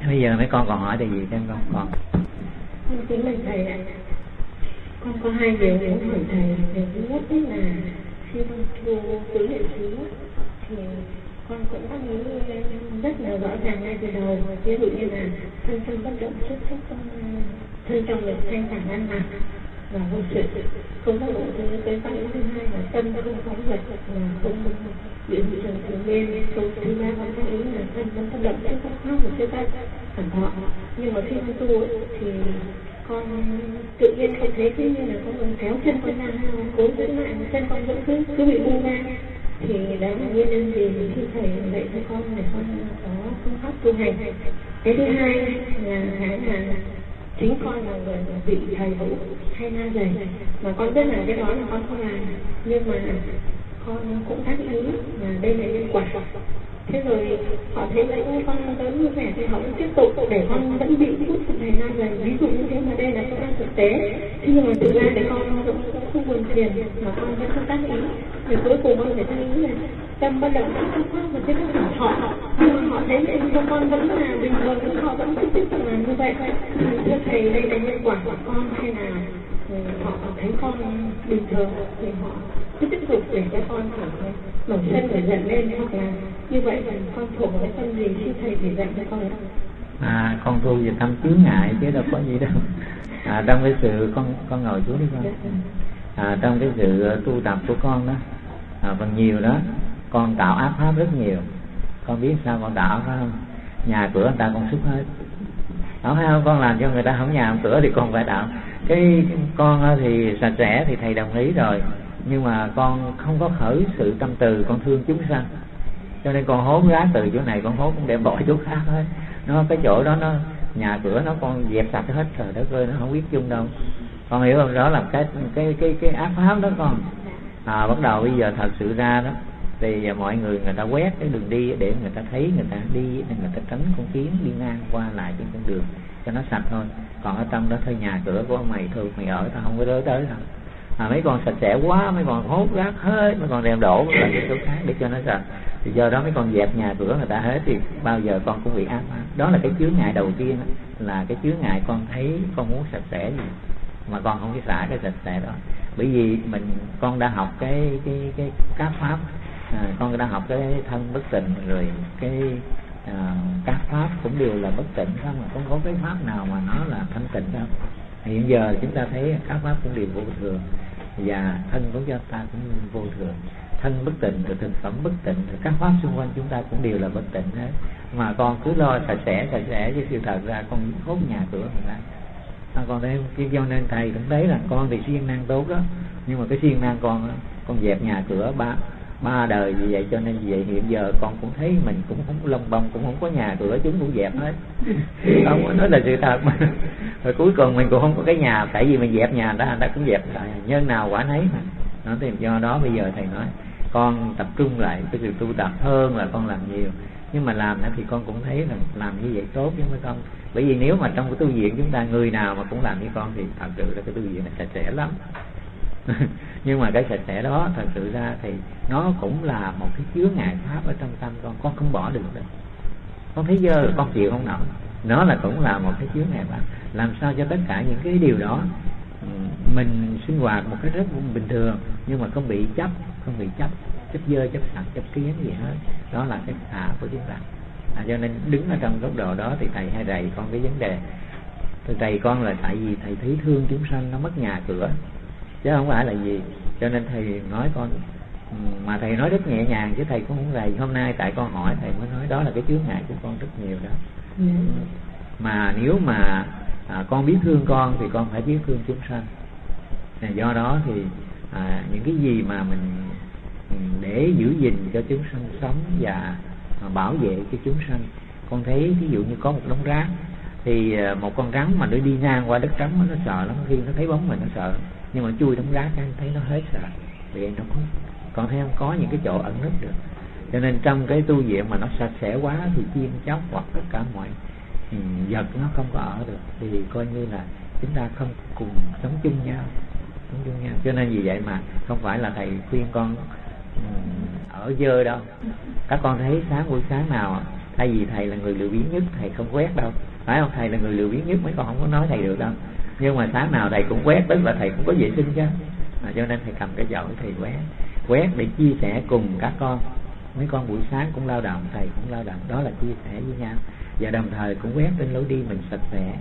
Bây giờ mấy con còn hỏi điều gì thêm không con? Kính bạch thầy ạ, con có hai điều muốn hỏi thầy. Điều thứ nhất là khi con thu tứ niệm xứ thì con cũng có nghĩ rất là rõ ràng ngay từ đầu, ví dụ như là thân tâm bất động xuất sắc, thân trong lực thanh thản ăn mặc và vô sự, không có đủ tới phản ứng. Thứ hai là tâm không phóng vật, là không biến trường thường lên. Câu thứ ba con phản ứng là thân tâm bất động xuất sắc và xuất sắc phản thọ. Nhưng mà khi con tu thì con tự nhiên không thấy cứ như là con kéo chân con ra, cố giữ lại chân con vẫn cứ bị buông ra. Thì đó là nguyên nhân gì khi thầy dạy cho con để con có phương pháp tu hành. Cái thứ hai là cái là chính con là người bị thầy vũ hay na dày, mà con biết là cái đó là con không làm, nhưng mà con cũng tác ý là đây là nhân quả. Thế rồi họ thấy lãnh con tới vui vẻ thì họ cũng tiếp tục để con vẫn bị hút thầy na dày. Ví dụ như thế, mà đây là công an thực tế. Thế nhưng mà thực ra thì con cũng không buồn phiền, mà con vẫn không tác ý. Thì cuối cùng con phải tác ý là tâm bất động xuất sắc và sẽ các họ. Nhưng mà họ thấy vậy thì con vẫn là bình thường, họ vẫn tiếp tục làm như vậy. Thưa thầy, đây là nhân quả của con hay là họ thấy con bình thường thì họ cứ tiếp tục để cho con cảm thấy nổi sân nổi giận lên, hoặc là như vậy là con thuộc cái tâm gì khi thầy chỉ dạy cho con ạ? Con tu về tâm chướng ngại chứ đâu có gì đâu. Trong cái sự con ngồi xuống đi con. Trong cái sự tu tập của con đó, phần nhiều đó con tạo áp pháp rất nhiều. Con biết sao con tạo phải không? Nhà cửa người ta con xúc hết. Đó phải không? Con làm cho người ta không nhà không cửa thì con phải tạo. Cái con thì sạch sẽ thì thầy đồng ý rồi, nhưng mà con không có khởi sự tâm từ con thương chúng sanh, cho nên con hốt rác từ chỗ này con hốt cũng đem bỏ chỗ khác hết. Nó cái chỗ đó nó nhà cửa nó con dẹp sạch hết rồi, đất ơi, nó không biết chung đâu. Con hiểu không? Đó là cái ác pháp đó con. Bắt đầu bây giờ thật sự ra đó thì mọi người ta quét cái đường đi để người ta thấy, người ta đi để người ta tránh con kiến đi ngang qua lại trên con đường cho nó sạch thôi. Còn ở trong đó thôi, nhà cửa của mày thôi, mày ở tao không có tới đâu. Mấy con sạch sẽ quá, mấy con hốt rác hết, mấy con đem đổ lại cái chỗ khác để cho nó sạch. Thì do đó mấy con dẹp nhà cửa người ta hết thì bao giờ con cũng bị áp. Đó là cái chướng ngại đầu tiên đó, là cái chướng ngại con thấy con muốn sạch sẽ gì mà con không biết xả cái sạch sẽ đó. Bởi vì con đã học cái các pháp, con đã học cái thân bất tịnh, rồi cái các pháp cũng đều là bất tịnh không, mà không có cái pháp nào mà nó là thanh tịnh đâu. Hiện giờ chúng ta thấy các pháp cũng đều vô thường, và thân của chúng ta cũng vô thường. Thân bất tịnh, rồi thực phẩm bất tịnh, rồi các pháp xung quanh chúng ta cũng đều là bất tịnh hết. Mà con cứ lo sạch sẽ chứ sự thật ra con hốt nhà cửa người ta. Con thấy cho nên thầy cũng thấy là con thì siêng năng tốt đó, nhưng mà cái siêng năng con dẹp nhà cửa ba đời vì vậy, cho nên vì vậy hiện giờ con cũng thấy mình cũng không lông bông, cũng không có nhà cửa, chúng cũng dẹp hết. Không có nói là sự thật mà. Rồi cuối cùng mình cũng không có cái nhà, tại vì mình dẹp nhà người ta cũng dẹp lại, nhân nào quả nấy mà. Nó thì do đó bây giờ thầy nói con tập trung lại cái sự tu tập hơn là con làm nhiều. Nhưng mà làm thì con cũng thấy là làm như vậy tốt chứ không phải không. Bởi vì nếu mà trong cái tu viện chúng ta người nào mà cũng làm như con thì thật sự là cái tu viện này sạch sẽ lắm. Nhưng mà cái sạch sẽ đó thật sự ra thì nó cũng là một cái chướng ngại pháp ở trong tâm con không bỏ được đâu. Con thấy dơ con chịu không nổi, nó là cũng là một cái chướng ngại pháp. Làm sao cho tất cả những cái điều đó mình sinh hoạt một cách rất bình thường, nhưng mà không bị chấp dơ, chấp sạch, chấp kiến gì hết. Đó là cái xả của chúng ta. Cho nên đứng ở trong góc độ đó thì thầy hay rầy con cái vấn đề. Thầy rầy con là tại vì thầy thấy thương chúng sanh nó mất nhà cửa, chứ không phải là gì. Cho nên thầy nói con, mà thầy nói rất nhẹ nhàng chứ thầy cũng không rầy. Hôm nay tại con hỏi thầy mới nói đó là cái chướng ngại của con rất nhiều đó. Mà nếu mà con biết thương con thì con phải biết thương chúng sanh. Do đó thì những cái gì mà mình để giữ gìn cho chúng sanh sống và bảo vệ cho chúng sanh. Con thấy ví dụ như có một đống rác thì một con rắn mà nó đi ngang qua đất trống nó sợ lắm, khi nó thấy bóng mình nó sợ, nhưng mà chui đống rác thấy nó hết sợ. Vì nó cũng con thấy không có những cái chỗ ẩn nấp được. Cho nên trong cái tu viện mà nó sạch sẽ quá thì chim chóc hoặc tất cả mọi vật nó không có ở được, thì coi như là chúng ta không cùng sống chung nhau. Cho nên vì vậy mà không phải là thầy khuyên con ở dơ đâu. Các con thấy buổi sáng nào Thay vì thầy là người lười biếng nhất, thầy không quét đâu, phải không? Thầy là người lười biếng nhất, mấy con không có nói thầy được đâu. Nhưng mà sáng nào thầy cũng quét, tức là thầy cũng có vệ sinh chứ. Cho nên thầy cầm cái chậu thầy quét để chia sẻ cùng các con. Mấy con buổi sáng cũng lao động, thầy cũng lao động, đó là chia sẻ với nhau. Và đồng thời cũng quét trên lối đi mình sạch sẽ,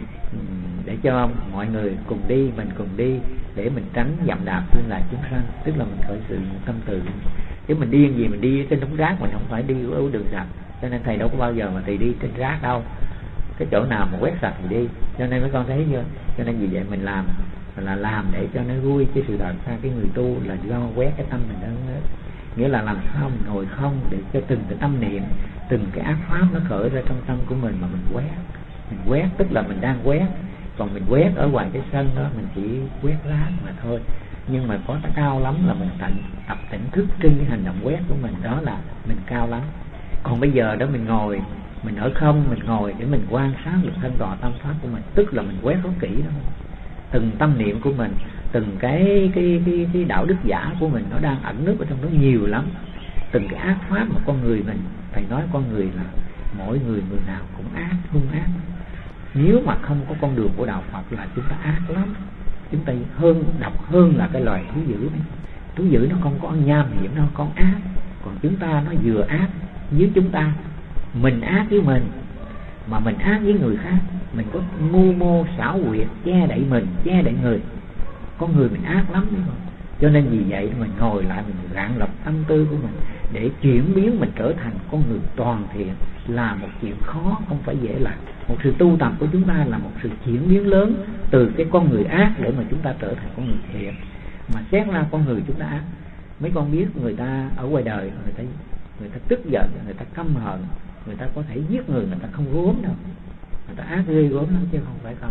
để cho mọi người cùng đi, mình cùng đi, để mình tránh dẫm đạp tương lai chúng sanh. Tức là mình khởi sự tâm từ. Chứ mình đi gì mình đi trên đống rác, mình không phải đi ở đường sạch. Cho nên thầy đâu có bao giờ mà thầy đi trên rác đâu, cái chỗ nào mà quét sạch thì đi. Cho nên mấy con thấy chưa? Cho nên vì vậy mình làm để cho nó vui. Chứ sự thật ra cái người tu là do quét cái tâm mình đó. Nghĩa là làm sao mình ngồi không để cho từng cái tâm niệm, từng cái ác pháp nó khởi ra trong tâm của mình mà mình quét. Mình quét tức là mình đang quét. Còn mình quét ở ngoài cái sân đó mình chỉ quét rác mà thôi. Nhưng mà có cao lắm là mình tập tỉnh thức trên cái hành động quét của mình, đó là mình cao lắm. Còn bây giờ đó mình ngồi, mình ở không, mình ngồi để mình quan sát lực thân tọa tâm pháp của mình, tức là mình quét rất kỹ đó. Từng tâm niệm của mình, từng cái đạo đức giả của mình nó đang ẩn núp ở trong đó nhiều lắm. Từng cái ác pháp mà con người mình, thầy nói con người là mỗi người nào cũng ác, hung ác. Nếu mà không có con đường của đạo Phật là chúng ta ác lắm. Chúng ta độc hơn là cái loài thú dữ này. Thú dữ nó không có nham hiểm, nó không có ác. Còn chúng ta nó vừa ác với chúng ta, mình ác với mình, mà mình ác với người khác. Mình có mưu mô xảo quyệt che đậy mình, che đậy người. Con người mình ác lắm đấy. Cho nên vì vậy mình ngồi lại, mình rạng lọc tâm tư của mình để chuyển biến mình trở thành con người toàn thiện là một chuyện khó, không phải dễ làm. Một sự tu tập của chúng ta là một sự chuyển biến lớn từ cái con người ác để mà chúng ta trở thành con người thiện. Mà xét ra con người chúng ta ác, mấy con biết người ta ở ngoài đời người ta tức giận, người ta căm hận, người ta có thể giết người ta không gớm đâu, người ta ác ghê gớm lắm chứ không phải không.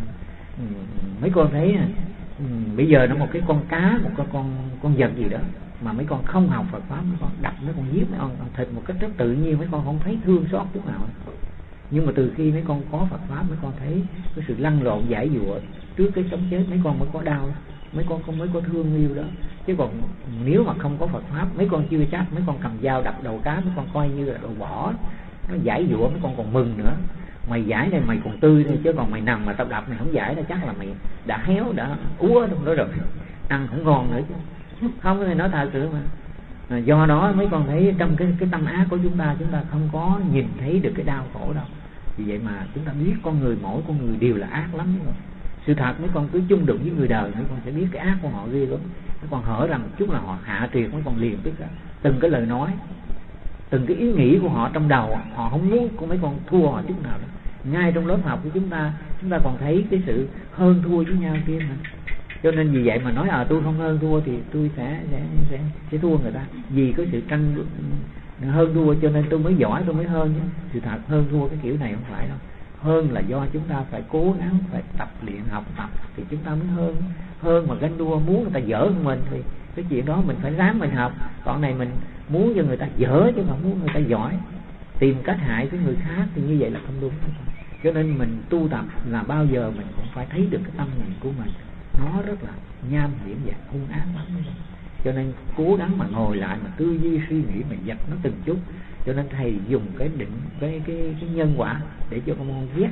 Mấy con thấy bây giờ nó một cái con cá, một cái con vật gì đó mà mấy con không học Phật pháp, mấy con đập, mấy con giết, mấy con ăn thịt một cách rất tự nhiên, mấy con không thấy thương xót chút nào. Nhưng mà từ khi mấy con có Phật pháp, mấy con thấy cái sự lăn lộn giải dụa trước cái sống chết, mấy con mới có đau, mấy con mới có thương yêu đó. Chứ còn nếu mà không có Phật pháp, mấy con chưa chắc, mấy con cầm dao đập đầu cá, mấy con coi như là đồ bỏ, nó giải dụa, mấy con còn mừng nữa. Mày giải này mày còn tươi thôi, chứ còn mày nằm mà tao đập mày không giải là chắc là mày đã héo, đã úa trong đó rồi, ăn không ngon nữa chứ. Không, thì nói thật sự mà. Do đó mấy con thấy trong cái tâm ác của chúng ta không có nhìn thấy được cái đau khổ đâu. Vì vậy mà chúng ta biết mỗi con người đều là ác lắm. Sự thật mấy con cứ chung đụng với người đời, mấy con sẽ biết cái ác của họ ghê lắm. Mấy con hở rằng một chút là họ hạ triệt, mấy con liền biết từng cái lời nói, từng cái ý nghĩ của họ trong đầu, họ không muốn của mấy con thua họ chút nào đó. Ngay trong lớp học của chúng ta còn thấy cái sự hơn thua với nhau kia mà. Cho nên vì vậy mà nói tôi không hơn thua thì tôi sẽ thua người ta. Vì có sự tranh hơn thua cho nên tôi mới giỏi, tôi mới hơn chứ. Sự thật hơn thua cái kiểu này không phải đâu. Hơn là do chúng ta phải cố gắng, phải tập luyện, học tập thì chúng ta mới hơn. Hơn mà ganh đua muốn người ta dở hơn mình thì cái chuyện đó mình phải ráng mình học. Còn này mình muốn cho người ta dở chứ không muốn người ta giỏi, tìm cách hại cái người khác thì như vậy là không đúng. Cho nên mình tu tập là bao giờ mình cũng phải thấy được cái tâm mình của mình nó rất là nham hiểm và hung ác lắm. Cho nên cố gắng mà ngồi lại mà tư duy suy nghĩ, mình dập nó từng chút. Cho nên thầy dùng cái định cái nhân quả để cho con ghét,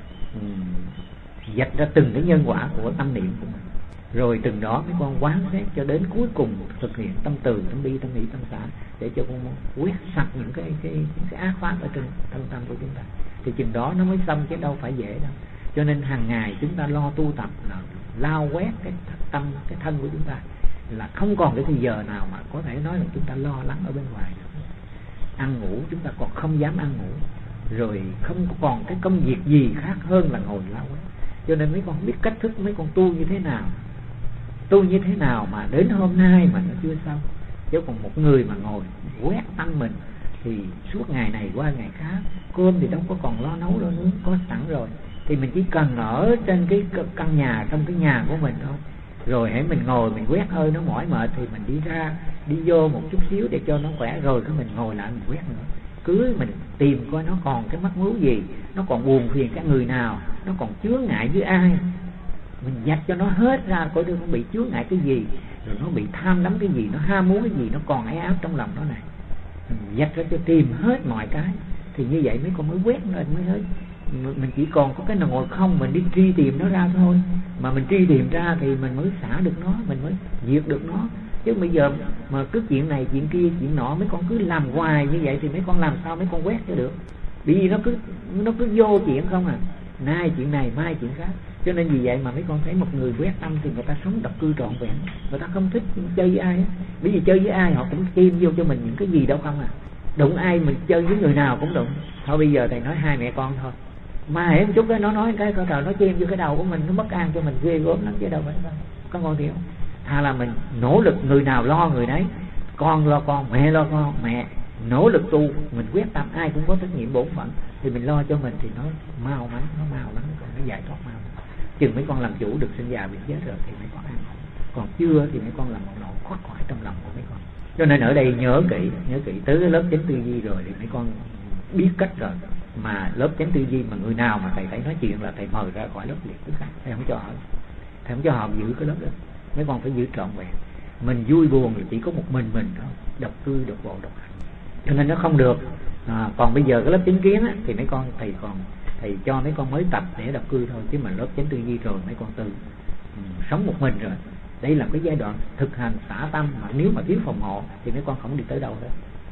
dạch ra từng cái nhân quả của tâm niệm của mình. Rồi từng đó mấy con quán xét cho đến cuối cùng thực hiện tâm từ, tâm bi, tâm nghĩ, tâm xả để cho con quét sạch những cái ác pháp ở trên thân tâm của chúng ta. Thì chừng đó nó mới xong chứ đâu phải dễ đâu. Cho nên hàng ngày chúng ta lo tu tập là lao quét cái tâm, cái thân của chúng ta, là không còn cái thời giờ nào mà có thể nói là chúng ta lo lắng ở bên ngoài nữa. Ăn ngủ chúng ta còn không dám ăn ngủ, rồi không còn cái công việc gì khác hơn là ngồi lao quét. Cho nên mấy con biết cách thức mấy con tu như thế nào mà đến hôm nay mà nó chưa xong. Chứ còn một người mà ngồi quét tâm mình thì suốt ngày này qua ngày khác, cơm thì đâu có còn lo nấu lo nướng, có sẵn rồi. Thì mình chỉ cần ở trên cái căn nhà, trong cái nhà của mình thôi. Rồi hãy mình ngồi mình quét hơi nó mỏi mệt thì mình đi ra, đi vô một chút xíu để cho nó khỏe, rồi cái mình ngồi lại mình quét nữa. Cứ mình tìm coi nó còn cái mắc mưu gì, nó còn buồn phiền cái người nào, nó còn chướng ngại với ai, mình dạch cho nó hết ra, coi nó bị chướng ngại cái gì, rồi nó bị tham đắm cái gì, nó ham muốn cái gì, nó còn ái áp trong lòng nó này, mình dạch ra cho tìm hết mọi cái. Thì như vậy mấy con mới quét lên, mới nói mình chỉ còn có cái nào ngồi không, mình đi truy tìm nó ra thôi. Mà mình truy tìm ra thì mình mới xả được nó, mình mới diệt được nó. Chứ bây giờ mà cứ chuyện này chuyện kia chuyện nọ mấy con cứ làm hoài như vậy thì mấy con làm sao mấy con quét cho được. Bởi vì nó cứ vô chuyện không à, nay chuyện này mai chuyện khác. Cho nên vì vậy mà mấy con thấy một người quét tâm thì người ta sống độc cư trọn vẹn, người ta không thích chơi với ai á. Bởi vì chơi với ai họ cũng chêm vô cho mình những cái gì đâu không à. Đụng ai mình chơi với người nào cũng đụng. Thôi bây giờ thầy nói hai mẹ con thôi, mà hễ một chút đó nó nói cái câu trời nó chêm vô cái đầu của mình, nó bất an cho mình ghê gớm lắm chứ đâu phải không. Có ngon thiệt không? Thà là mình nỗ lực người nào lo người nấy, con lo con, mẹ lo con, mẹ nỗ lực tu, mình quyết tâm, ai cũng có trách nhiệm bổn phận thì mình lo cho mình thì nó mau lắm, còn nó giải thoát mau. Chừng mấy con làm chủ được sinh già bị chết rồi thì mấy con an ổn, còn chưa thì mấy con làm một nỗi thoát khỏi trong lòng của mấy con. Cho nên ở đây nhớ kỹ tới cái lớp chánh tư duy rồi thì mấy con biết cách rồi. Mà lớp chánh tư duy mà người nào mà thầy thấy nói chuyện là thầy mời ra khỏi lớp liền tức khắc, thầy không cho họ giữ cái lớp đó. Mấy con phải giữ trọn vẹn. Mình vui buồn thì chỉ có một mình thôi, độc cư độc bộ độc hành, cho nên nó không được. Còn bây giờ cái lớp chánh kiến á, thì mấy con thầy cho mấy con mới tập để độc cư thôi, chứ mà lớp chánh tư duy rồi mấy con từ sống một mình rồi. Đây là cái giai đoạn thực hành xả tâm, mà nếu mà thiếu phòng hộ thì mấy con không đi tới đâu hết.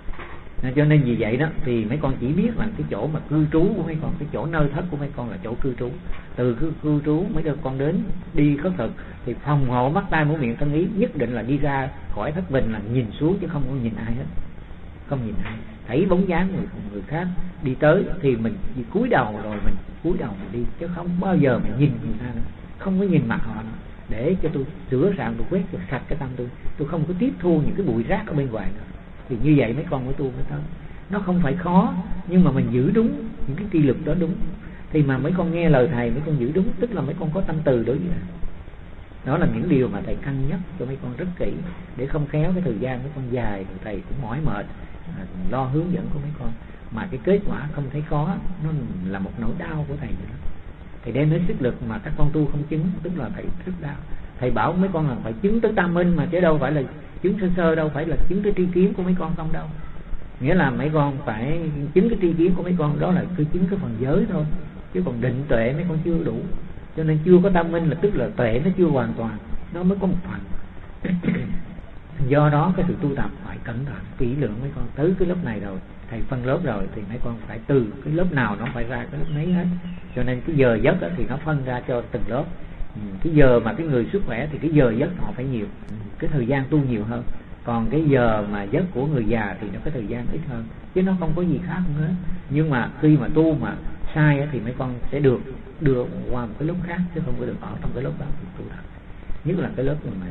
Cho nên vì vậy đó thì mấy con chỉ biết là cái chỗ mà cư trú của mấy con, cái chỗ nơi thất của mấy con là chỗ cư trú. Từ cái cư trú mấy đứa con đến đi khất thực thì phòng hộ mắt tai mũi miệng thân ý, nhất định là đi ra khỏi thất bình là nhìn xuống chứ không có nhìn ai hết, không nhìn ai. Thấy bóng dáng người khác đi tới thì mình cúi đầu rồi mình cúi đầu mình đi, chứ không bao giờ mình nhìn người ta nữa, không có nhìn mặt họ nữa. Để cho tôi sửa soạn, tôi quét cho sạch cái tâm tôi không có tiếp thu những cái bụi rác ở bên ngoài nữa. Thì như vậy mấy con mới tu mới tới. Nó không phải khó, nhưng mà mình giữ đúng những cái quy luật đó đúng thì mà mấy con nghe lời thầy, mấy con giữ đúng, tức là mấy con có tâm từ đối với thầy. Đó là những điều mà thầy cân nhắc cho mấy con rất kỹ, để không khéo cái thời gian mấy con dài rồi thầy cũng mỏi mệt lo hướng dẫn của mấy con mà cái kết quả không thấy có, nó là một nỗi đau của thầy vậy đó. Thầy đem đến sức lực mà các con tu không chứng, tức là thầy rất đau. Thầy bảo mấy con là phải chứng tới tam minh mà, chứ đâu phải là chứng sơ sơ, đâu phải là chứng tới tri kiến của mấy con không đâu. Nghĩa là mấy con phải chứng cái tri kiến của mấy con, đó là cứ chứng cái phần giới thôi, chứ còn định tuệ mấy con chưa đủ. Cho nên chưa có tam minh là tức là tuệ nó chưa hoàn toàn, nó mới có một phần. Do đó cái sự tu tập phải cẩn thận kỹ lưỡng mấy con. Tới cái lớp này rồi thầy phân lớp rồi thì mấy con phải từ cái lớp nào nó phải ra cái lớp nấy hết. Cho nên cái giờ giấc thì nó phân ra cho từng lớp. Cái giờ mà cái người sức khỏe thì cái giờ giấc họ phải nhiều, cái thời gian tu nhiều hơn. Còn cái giờ mà giấc của người già thì nó cái thời gian ít hơn, chứ nó không có gì khác nữa. Nhưng mà khi mà tu mà sai thì mấy con sẽ được đưa qua một cái lớp khác, chứ không có được ở trong cái lớp đó thì tu thật. Nhất là cái lớp mà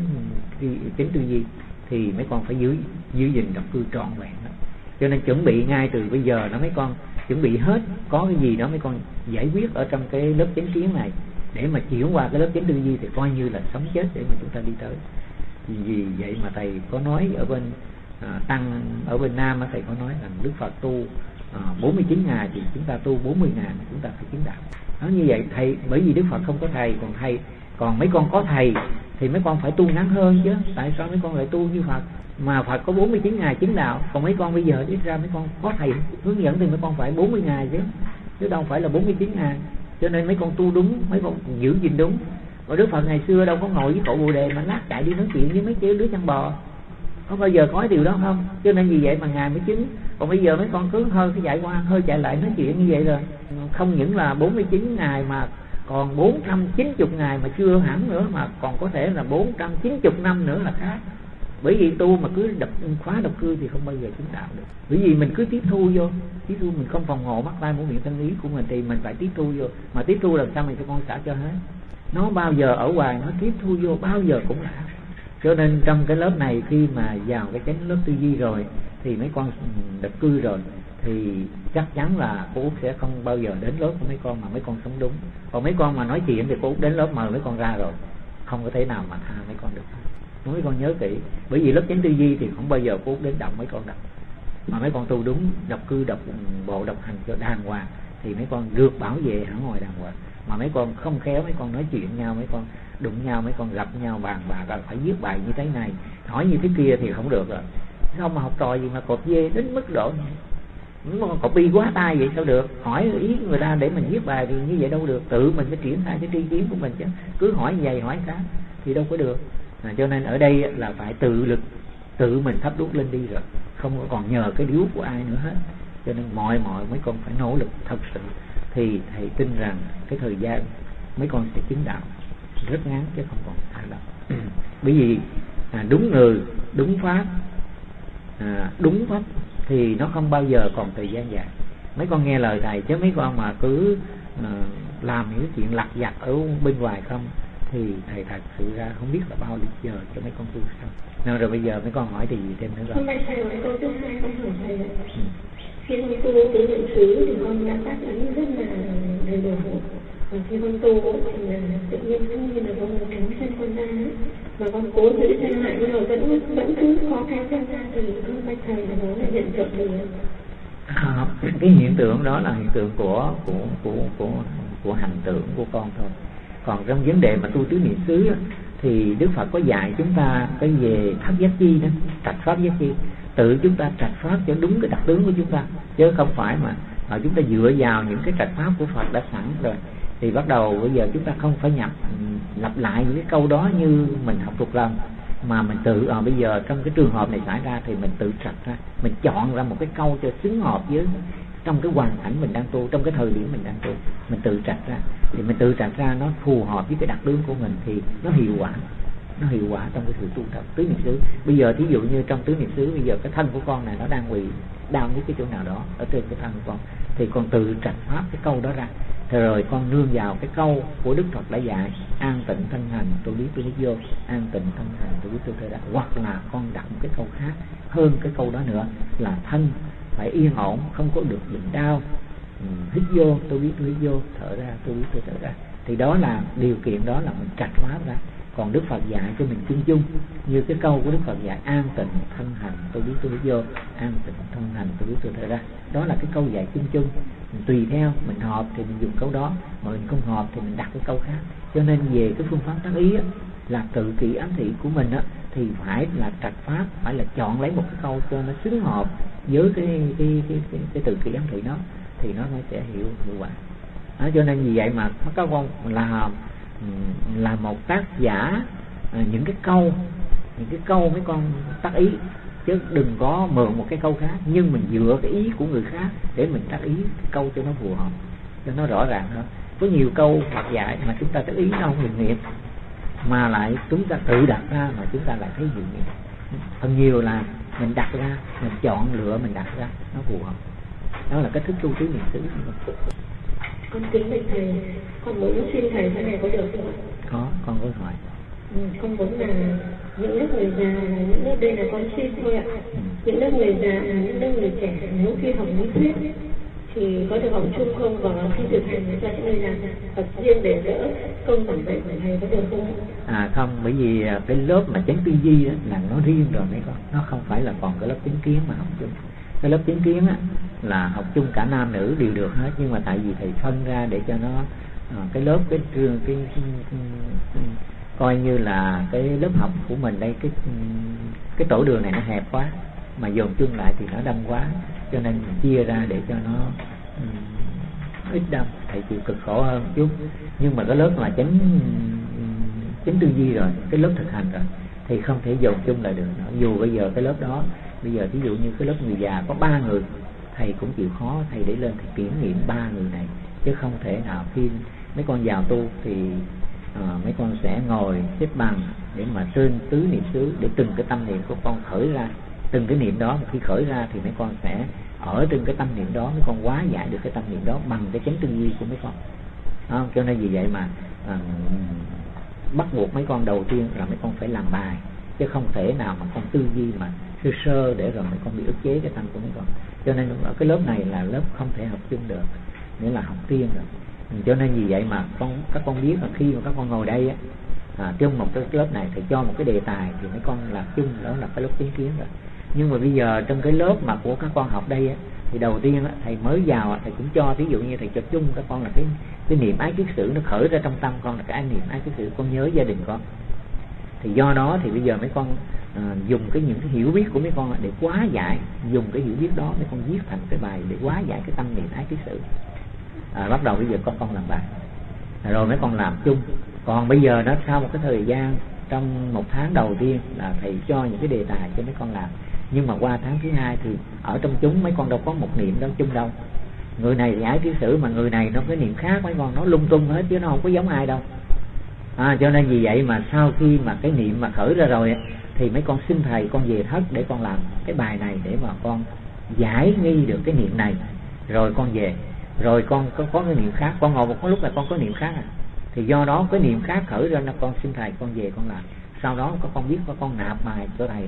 chánh tư duy thì mấy con phải giữ gìn độc cư trọn vẹn đó. Cho nên chuẩn bị ngay từ bây giờ nó mấy con chuẩn bị hết, có cái gì đó mấy con giải quyết ở trong cái lớp chánh kiến này, để mà chuyển qua cái lớp chánh tư duy thì coi như là sống chết để mà chúng ta đi tới. Vì vậy mà thầy có nói ở bên tăng ở bên Nam thầy có nói rằng Đức Phật tu 49 ngày thì chúng ta tu 40 ngày mà chúng ta phải chứng đạo. Nói như vậy thầy, bởi vì Đức Phật không có thầy, còn mấy con có thầy thì mấy con phải tu ngắn hơn chứ. Tại sao mấy con lại tu như Phật mà Phật có 49 ngày chứng đạo, còn mấy con bây giờ ít ra mấy con có thầy hướng dẫn thì mấy con phải 40 ngày chứ đâu phải là 49 ngày. Cho nên mấy con tu đúng, mấy con giữ gìn đúng. Còn Đức Phật ngày xưa đâu có ngồi với cội Bồ Đề mà lát chạy đi nói chuyện với mấy đứa chăn bò, có bao giờ có điều đó không? Cho nên vì vậy mà Ngài mới chứng. Còn bây giờ mấy con cứ hơi cái chạy qua hơi chạy lại nói chuyện như vậy rồi, không những là 49 ngày mà còn 490 ngày mà chưa hẳn nữa, mà còn có thể là 490 năm nữa là khác. Bởi vì tu mà cứ khóa độc cư thì không bao giờ chứng đạo được. Bởi vì mình cứ tiếp thu mình không phòng hộ mắt tai mũi miệng thân ý của mình thì mình phải tiếp thu vô. Mà tiếp thu làm sao mình cho con xả cho hết. Nó bao giờ ở hoài, nó tiếp thu vô bao giờ cũng là. Cho nên trong cái lớp này khi mà vào cái chánh lớp tư duy rồi thì mấy con độc cư rồi thì chắc chắn là cô Út sẽ không bao giờ đến lớp của mấy con mà mấy con sống đúng. Còn mấy con mà nói chuyện thì cô Út đến lớp mời mấy con ra rồi, không có thể nào mà tha mấy con được. Mấy con nhớ kỹ, bởi vì lớp chánh tư duy thì không bao giờ cô Út đến động mấy con đâu. Mà mấy con tu đúng độc cư độc bộ độc hành cho đàng hoàng thì mấy con được bảo vệ ở ngoài đàng hoàng. Mà mấy con không khéo, mấy con nói chuyện nhau, mấy con đụng nhau, mấy con gặp nhau bàn bạc rồi phải viết bài như thế này, hỏi như thế kia thì không được rồi. Sao mà học trò gì mà cột dê đến mức độ này. Nếu mà copy quá tay vậy sao được? Hỏi ý người ta để mình viết bài thì như vậy đâu được. Tự mình phải triển khai cái tri kiến của mình chứ. Cứ hỏi vậy hỏi khác thì đâu có được. Cho nên ở đây là phải tự lực, tự mình thắp đuốc lên đi rồi, không còn nhờ cái điếu của ai nữa hết. Cho nên mọi mấy con phải nỗ lực thật sự, thì thầy tin rằng cái thời gian mấy con sẽ chứng đạo rất ngắn chứ không còn xa đâu. Bởi vì đúng người, đúng pháp, đúng pháp thì nó không bao giờ còn thời gian dài. Mấy con nghe lời thầy, chứ mấy con mà cứ làm những chuyện lặt vặt ở bên ngoài không thì thầy thật sự ra không biết là bao giờ cho mấy con tu sao. Nào rồi bây giờ mấy con hỏi thì gì thêm nữa rồi. Hôm nay thầy hỏi câu thứ hai, con hỏi thầy ạ. Khi con tu tứ niệm xứ thì con đã tác ý rất là đầy đủ. Và khi con tu thì là tự nhiên cũng như là con cánh chân con ra, mà con cố giữ chân lại nhưng mà vẫn cứ khó cánh chân ra, thì con bạch thầy là nó là hiện tượng gì ạ? Cái hiện tượng đó là hiện tượng của hành tượng của con thôi. Còn trong vấn đề mà tu tứ niệm xứ thì Đức Phật có dạy chúng ta cái về thất giác chi đó, trạch pháp giác chi, tự chúng ta trạch pháp cho đúng cái đặc tướng của chúng ta, chứ không phải mà chúng ta dựa vào những cái trạch pháp của Phật đã sẵn rồi. Thì bắt đầu bây giờ chúng ta không phải lặp lại những cái câu đó như mình học thuộc lòng, mà mình tự bây giờ trong cái trường hợp này xảy ra thì mình tự trạch ra, mình chọn ra một cái câu cho xứng hợp với trong cái hoàn cảnh mình đang tu, trong cái thời điểm mình đang tu, mình tự trạch ra. Thì mình tự trạch ra nó phù hợp với cái đặc tướng của mình thì nó hiệu quả trong cái sự tu tập tứ niệm xứ. Bây giờ thí dụ như trong tứ niệm xứ, bây giờ cái thân của con này nó đang bị đau với cái chỗ nào đó ở trên cái thân của con, thì con tự trạch pháp cái câu đó ra, rồi con nương vào cái câu của Đức Phật đã dạy: an tịnh thân hành tôi biết tôi vô, an tịnh thân hành tôi biết tôi ra. Hoặc là con đặt một cái câu khác hơn cái câu đó nữa là thân phải yên ổn, không có được bệnh đau, hít vô tôi biết tôi hít vô, thở ra tôi biết tôi thở ra. Thì đó là điều kiện, đó là mình trạch pháp ra. Còn Đức Phật dạy cho mình chung chung, như cái câu của Đức Phật dạy: an tịnh thân hành tôi biết tôi hít vô, an tịnh thân hành tôi biết tôi thở ra. Đó là cái câu dạy chung chung. Mình tùy theo mình hợp thì mình dùng câu đó, mà mình không hợp thì mình đặt cái câu khác. Cho nên về cái phương pháp tác ý là tự kỷ ám thị của mình thì phải là trạch pháp, phải là chọn lấy một cái câu cho nó xứng hợp với cái tự kỷ ám thị nó, thì nó mới sẽ hiệu quả. Cho nên vì vậy mà các con là một tác giả những cái câu mấy con tác ý, chứ đừng có mượn một cái câu khác, nhưng mình dựa cái ý của người khác để mình tác ý cái câu cho nó phù hợp, cho nó rõ ràng hơn. Có nhiều câu Phật dạy mà chúng ta tác ý nó không hiệu nghiệm, mà lại chúng ta tự đặt ra mà chúng ta lại thấy hiệu nghiệm. Phần nhiều là mình đặt ra, mình chọn lựa, mình đặt ra nó phù hợp. Đó là cách thức tu tứ niệm xứ. Con kính bạch thầy, con muốn xin thầy thế này có được không ạ? Có, con có hỏi. Con muốn là những lớp người già là những lớp, đây là con xin thôi ạ. Những lớp người già là những lớp người trẻ, nếu khi học lý thuyết thì có được học chung không, và khi thực hành cho những người làm tập riêng để đỡ công giảng dạy của thầy có được không? Không, bởi vì cái lớp mà chánh tư duy là nó riêng rồi mấy con, nó không phải là còn cái lớp chánh kiến mà học chung. Cái lớp chánh kiến là học chung cả nam nữ đều được hết, nhưng mà tại vì thầy phân ra để cho nó cái lớp cái coi như là cái lớp học của mình đây, cái tổ đường này nó hẹp quá, mà dồn chung lại thì nó đông quá, cho nên mình chia ra để cho nó ít đông, thầy chịu cực khổ hơn một chút. Nhưng mà cái lớp mà chánh tư duy rồi, cái lớp thực hành rồi thì không thể dồn chung lại được nữa. Dù bây giờ cái lớp đó, bây giờ ví dụ như cái lớp người già có 3 người, thầy cũng chịu khó, thầy để lên thì kiểm nghiệm 3 người này, chứ không thể nào khi mấy con vào tu thì mấy con sẽ ngồi xếp bằng để mà trên tứ niệm xứ, để từng cái tâm niệm của con khởi ra, từng cái niệm đó mà khi khởi ra thì mấy con sẽ ở trên cái tâm niệm đó, mấy con hóa giải được cái tâm niệm đó bằng cái chánh tư duy của mấy con. Cho nên vì vậy mà bắt buộc mấy con đầu tiên là mấy con phải làm bài, chứ không thể nào mà con tư duy mà sơ sơ để rồi mấy con bị ức chế cái tâm của mấy con. Cho nên ở cái lớp này là lớp không thể học chung được, nghĩa là học riêng rồi. Cho nên vì vậy mà các con biết là khi mà các con ngồi đây trong một cái lớp này thì cho một cái đề tài thì mấy con làm chung, đó là cái lớp chánh kiến rồi. Nhưng mà bây giờ trong cái lớp mà của các con học đây thì đầu tiên thầy mới vào thầy cũng cho, ví dụ như thầy cho chung các con là cái niệm ái kiết sử nó khởi ra trong tâm con, là cái niệm ái kiết sử con nhớ gia đình con. Thì do đó thì bây giờ mấy con dùng những cái hiểu biết của mấy con để hóa giải, dùng cái hiểu biết đó mấy con viết thành cái bài để hóa giải cái tâm niệm ái ký sự. Bắt đầu bây giờ con làm bài, rồi mấy con làm chung. Còn bây giờ nó sau một cái thời gian, trong 1 tháng đầu tiên là thầy cho những cái đề tài cho mấy con làm, nhưng mà qua tháng thứ 2 thì ở trong chúng mấy con đâu có một niệm đâu chung đâu. Người này thì ái ký sự, mà người này nó cái niệm khác, mấy con nó lung tung hết chứ nó không có giống ai đâu. Cho nên vì vậy mà sau khi mà cái niệm mà khởi ra rồi thì mấy con xin thầy con về thất để con làm cái bài này để mà con giải nghi được cái niệm này, rồi con về. Rồi con có cái niệm khác, con ngồi một cái lúc là con có niệm khác thì do đó cái niệm khác khởi ra, con xin thầy con về con làm. Sau đó con biết con nạp bài cho thầy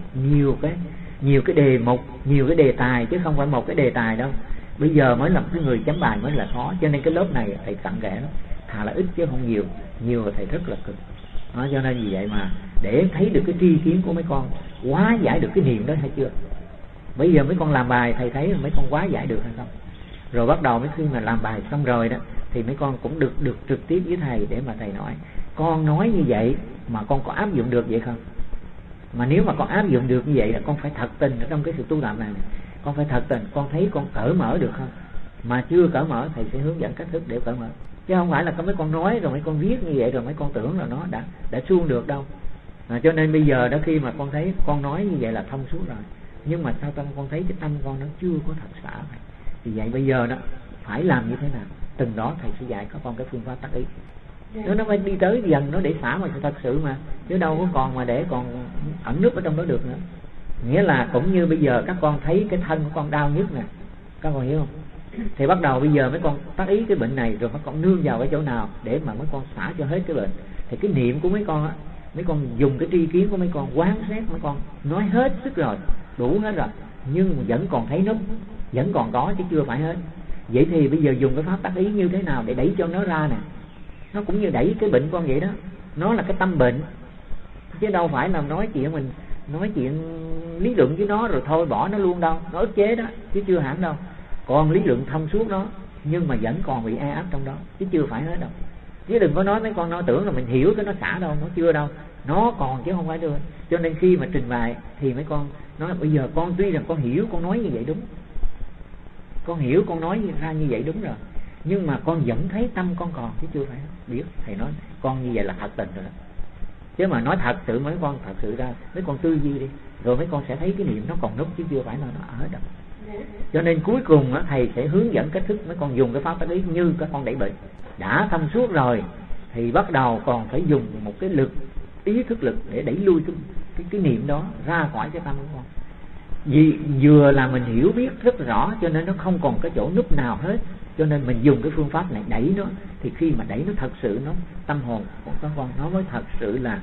nhiều cái đề mục, nhiều cái đề tài, chứ không phải một cái đề tài đâu. Bây giờ mới là cái người chấm bài mới là khó, cho nên cái lớp này thầy cặn kẽ lắm, thà là ít chứ không nhiều là thầy rất là cực. Cho nên vì vậy mà để thấy được cái tri kiến của mấy con, hóa giải được cái niệm đó hay chưa. Bây giờ mấy con làm bài thầy thấy mấy con hóa giải được hay không. Rồi bắt đầu mấy khi mà làm bài xong rồi đó thì mấy con cũng được trực tiếp với thầy để mà thầy nói con nói như vậy mà con có áp dụng được vậy không. Mà nếu mà con áp dụng được như vậy là con phải thật tình ở trong cái sự tu tập này, con phải thật tình, con thấy con cởi mở được không. Mà chưa cởi mở thầy sẽ hướng dẫn cách thức để cởi mở, chứ không phải là có mấy con nói rồi mấy con viết như vậy rồi mấy con tưởng là nó đã suông được đâu. Cho nên bây giờ đó khi mà con thấy con nói như vậy là thông suốt rồi, nhưng mà sao tâm con thấy cái tâm con nó chưa có thật xả. Thì vậy bây giờ đó phải làm như thế nào, từng đó thầy sẽ dạy các con cái phương pháp tác ý. Nó phải đi tới dần nó để xả mà thật sự mà, chứ đâu có còn mà để còn ẩn núp ở trong đó được nữa. Nghĩa là cũng như bây giờ các con thấy cái thân của con đau nhức nè, các con hiểu không? Thì bắt đầu bây giờ mấy con tác ý cái bệnh này, rồi mấy con nương vào cái chỗ nào để mà mấy con xả cho hết cái bệnh. Thì cái niệm của mấy con á, mấy con dùng cái tri kiến của mấy con quán xét, mấy con nói hết sức rồi, đủ hết rồi, nhưng vẫn còn thấy nút, vẫn còn có chứ chưa phải hết. Vậy thì bây giờ dùng cái pháp tác ý như thế nào để đẩy cho nó ra nè. Nó cũng như đẩy cái bệnh của con vậy đó, nó là cái tâm bệnh, chứ đâu phải là nói chuyện mình nói chuyện lý luận với nó rồi thôi bỏ nó luôn đâu, nó ức chế đó chứ chưa hẳn đâu. Còn lý luận thông suốt đó nhưng mà vẫn còn bị e áp trong đó chứ chưa phải hết đâu. Chứ đừng có nói mấy con nó tưởng là mình hiểu cái nó xả đâu, nó chưa đâu, nó còn chứ không phải đưa. Cho nên khi mà trình bày thì mấy con nói bây giờ con tuy rằng con hiểu con nói như vậy đúng, con hiểu con nói ra như vậy đúng rồi, nhưng mà con vẫn thấy tâm con còn chứ chưa phải biết. Thầy nói con như vậy là thật tình rồi đó. Chứ mà nói thật sự mấy con thật sự ra, mấy con tư duy đi, rồi mấy con sẽ thấy cái niệm nó còn núp chứ chưa phải là nó ở đâu. Cho nên cuối cùng á, thầy sẽ hướng dẫn cách thức mấy con dùng cái pháp tác ý như các con đẩy bệnh. Đã thông suốt rồi thì bắt đầu còn phải dùng một cái lực, ý thức lực để đẩy lui cái niệm đó ra khỏi cái tâm của con. Vì vừa là mình hiểu biết rất rõ cho nên nó không còn cái chỗ núp nào hết, cho nên mình dùng cái phương pháp này đẩy nó. Thì khi mà đẩy nó thật sự, nó tâm hồn của các con nó mới thật sự là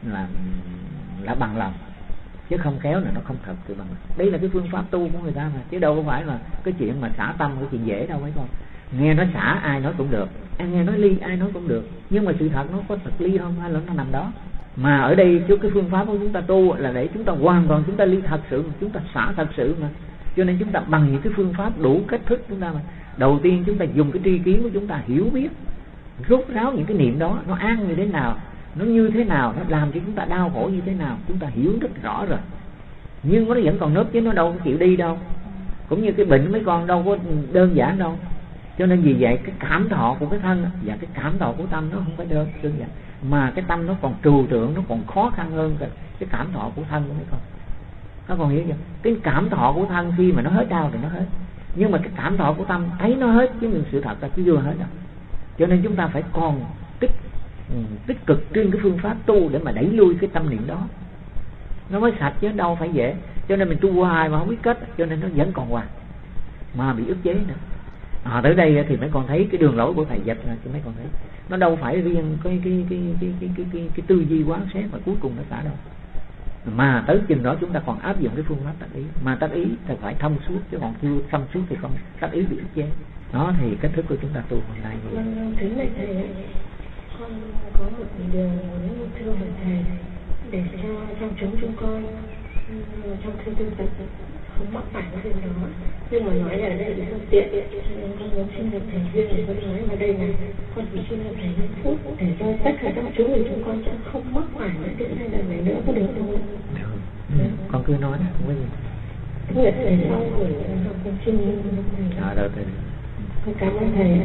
bằng lòng, chứ không khéo là nó không thật sự bằng lòng. Đây là cái phương pháp tu của người ta mà, chứ đâu có phải là cái chuyện mà xả tâm cái chuyện dễ đâu mấy con. Nghe nói xả ai nói cũng được, nghe nói ly ai nói cũng được, nhưng mà sự thật nó có thật ly không hay là nó nằm đó. Mà ở đây chứ cái phương pháp của chúng ta tu là để chúng ta hoàn toàn chúng ta ly thật sự, chúng ta xả thật sự mà. Cho nên chúng ta bằng những cái phương pháp đủ cách thức chúng ta mà. Đầu tiên chúng ta dùng cái tri kiến của chúng ta hiểu biết, rút ráo những cái niệm đó nó an như thế nào, nó như thế nào, nó làm cho chúng ta đau khổ như thế nào, chúng ta hiểu rất rõ rồi. Nhưng nó vẫn còn núp chứ nó đâu có chịu đi đâu. Cũng như cái bệnh mấy con đâu có đơn giản đâu. Cho nên vì vậy cái cảm thọ của cái thân và cái cảm thọ của tâm nó không phải đơn giản, mà cái tâm nó còn trừu tượng, nó còn khó khăn hơn cái cảm thọ của thân của mấy con. Các con hiểu chưa? Cái cảm thọ của thân khi mà nó hết đau thì nó hết, nhưng mà cái cảm thọ của tâm thấy nó hết chứ nhưng sự thật là chưa hết đâu. Cho nên chúng ta phải còn tích cực trên cái phương pháp tu để mà đẩy lui cái tâm niệm đó, nó mới sạch chứ đâu phải dễ. Cho nên mình tu hoài mà không biết cách, cho nên nó vẫn còn hoài mà bị ức chế nữa. Tới đây thì mấy con thấy cái đường lối của thầy dịch là mấy con thấy nó đâu phải riêng cái tư duy quán xét mà cuối cùng nó xả đâu, mà tới chừng đó chúng ta còn áp dụng cái phương pháp tác ý. Mà tác ý thì phải thông suốt, chứ còn chưa thông suốt thì không tác ý bị ức chế. Đó thì cách thức của chúng ta tu hôm nay. Vâng, kính lạy thầy, con có một điều muốn thưa hỏi thầy để cho trong chúng con trong khi tu tập không mắc phải cái điều đó. Nhưng mà nói là đây là không tiện, cho nên con muốn xin được thầy duyên để con nói vào đây này. Con chỉ xin được thầy 5 phút để cho tất cả các chúng mình chúng con sẽ không mắc phải những cái sai lầm này nữa, có được không? con cứ nói, không có gì. Người thầy sau buổi học con xin Đâu thầy. con cảm ơn thầy.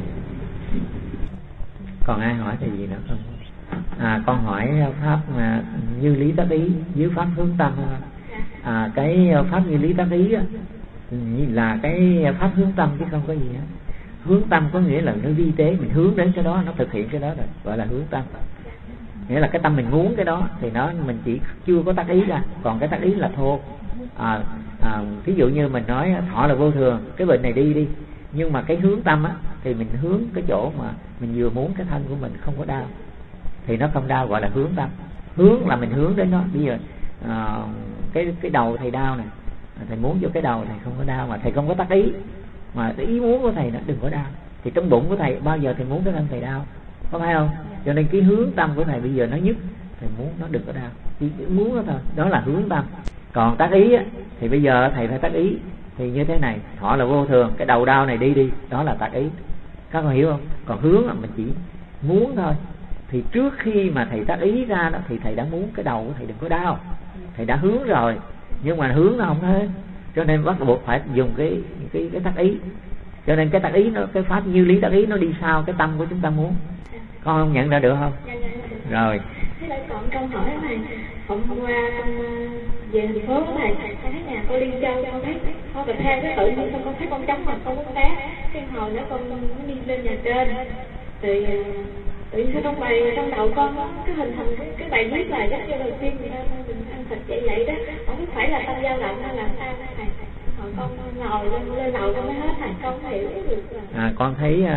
Còn ai hỏi thầy gì nữa không? Con hỏi pháp mà như lý tác ý dưới pháp hướng tâm. Cái pháp như lý tác ý á, là cái pháp hướng tâm chứ không có gì hết. Hướng tâm có nghĩa là nó vi tế, mình hướng đến cái đó, nó thực hiện cái đó rồi, gọi là hướng tâm. Nghĩa là cái tâm mình muốn cái đó thì mình chỉ chưa có tác ý ra, còn cái tác ý là thô. Ví dụ như mình nói thọ là vô thường, cái bệnh này đi, nhưng mà cái hướng tâm á thì mình hướng cái chỗ mà mình vừa muốn cái thân của mình không có đau thì nó không đau, gọi là hướng tâm. Hướng là mình hướng đến nó. Bây giờ cái đầu thầy đau này, thầy muốn vô cái đầu này không có đau, mà thầy không có tác ý, mà cái ý muốn của thầy nó đừng có đau, thì trong bụng của thầy bao giờ thầy muốn cái thân thầy đau, có phải không? Cho nên cái hướng tâm của thầy bây giờ nó nhức, thầy muốn nó đừng có đau, chỉ muốn nó thôi, đó là hướng tâm. Còn tác ý á, thì bây giờ thầy phải tác ý thì như thế này, thọ là vô thường, cái đầu đau này đi, đó là tác ý. Các con hiểu không? Còn hướng là mình chỉ muốn thôi. Thì trước khi mà thầy tác ý ra đó thì thầy đã muốn cái đầu của thầy đừng có đau, thầy đã hướng rồi, nhưng mà hướng nó không hết, cho nên bắt buộc phải dùng cái tác ý. Cho nên cái tác ý nó, cái pháp như lý tác ý nó đi sau cái tâm của chúng ta muốn. Con không nhận ra được không? Rồi. Thế lại còn câu hỏi này, hôm qua con về thành phố này, con thấy nhà con Liên Châu, con thấy con phải theo cái tự nhiên, con thấy con chóng mặt con muốn té, cái hồi nữa con nó đi lên nhà trên, thì tự nhiên trong bài trong đầu con cái hình thành cái bài viết là chắc cho đầu tiên mình ăn thịt vậy đó, không biết phải là tâm dao động hay là sao thầy? Hồi con ngồi lên đầu con mới hết thầy, con hiểu được. Con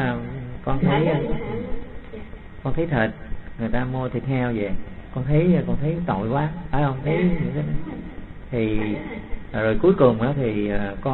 thấy thịt người ta mua thịt heo về, con thấy tội quá, phải không? Thấy những cái thì rồi cuối cùng đó thì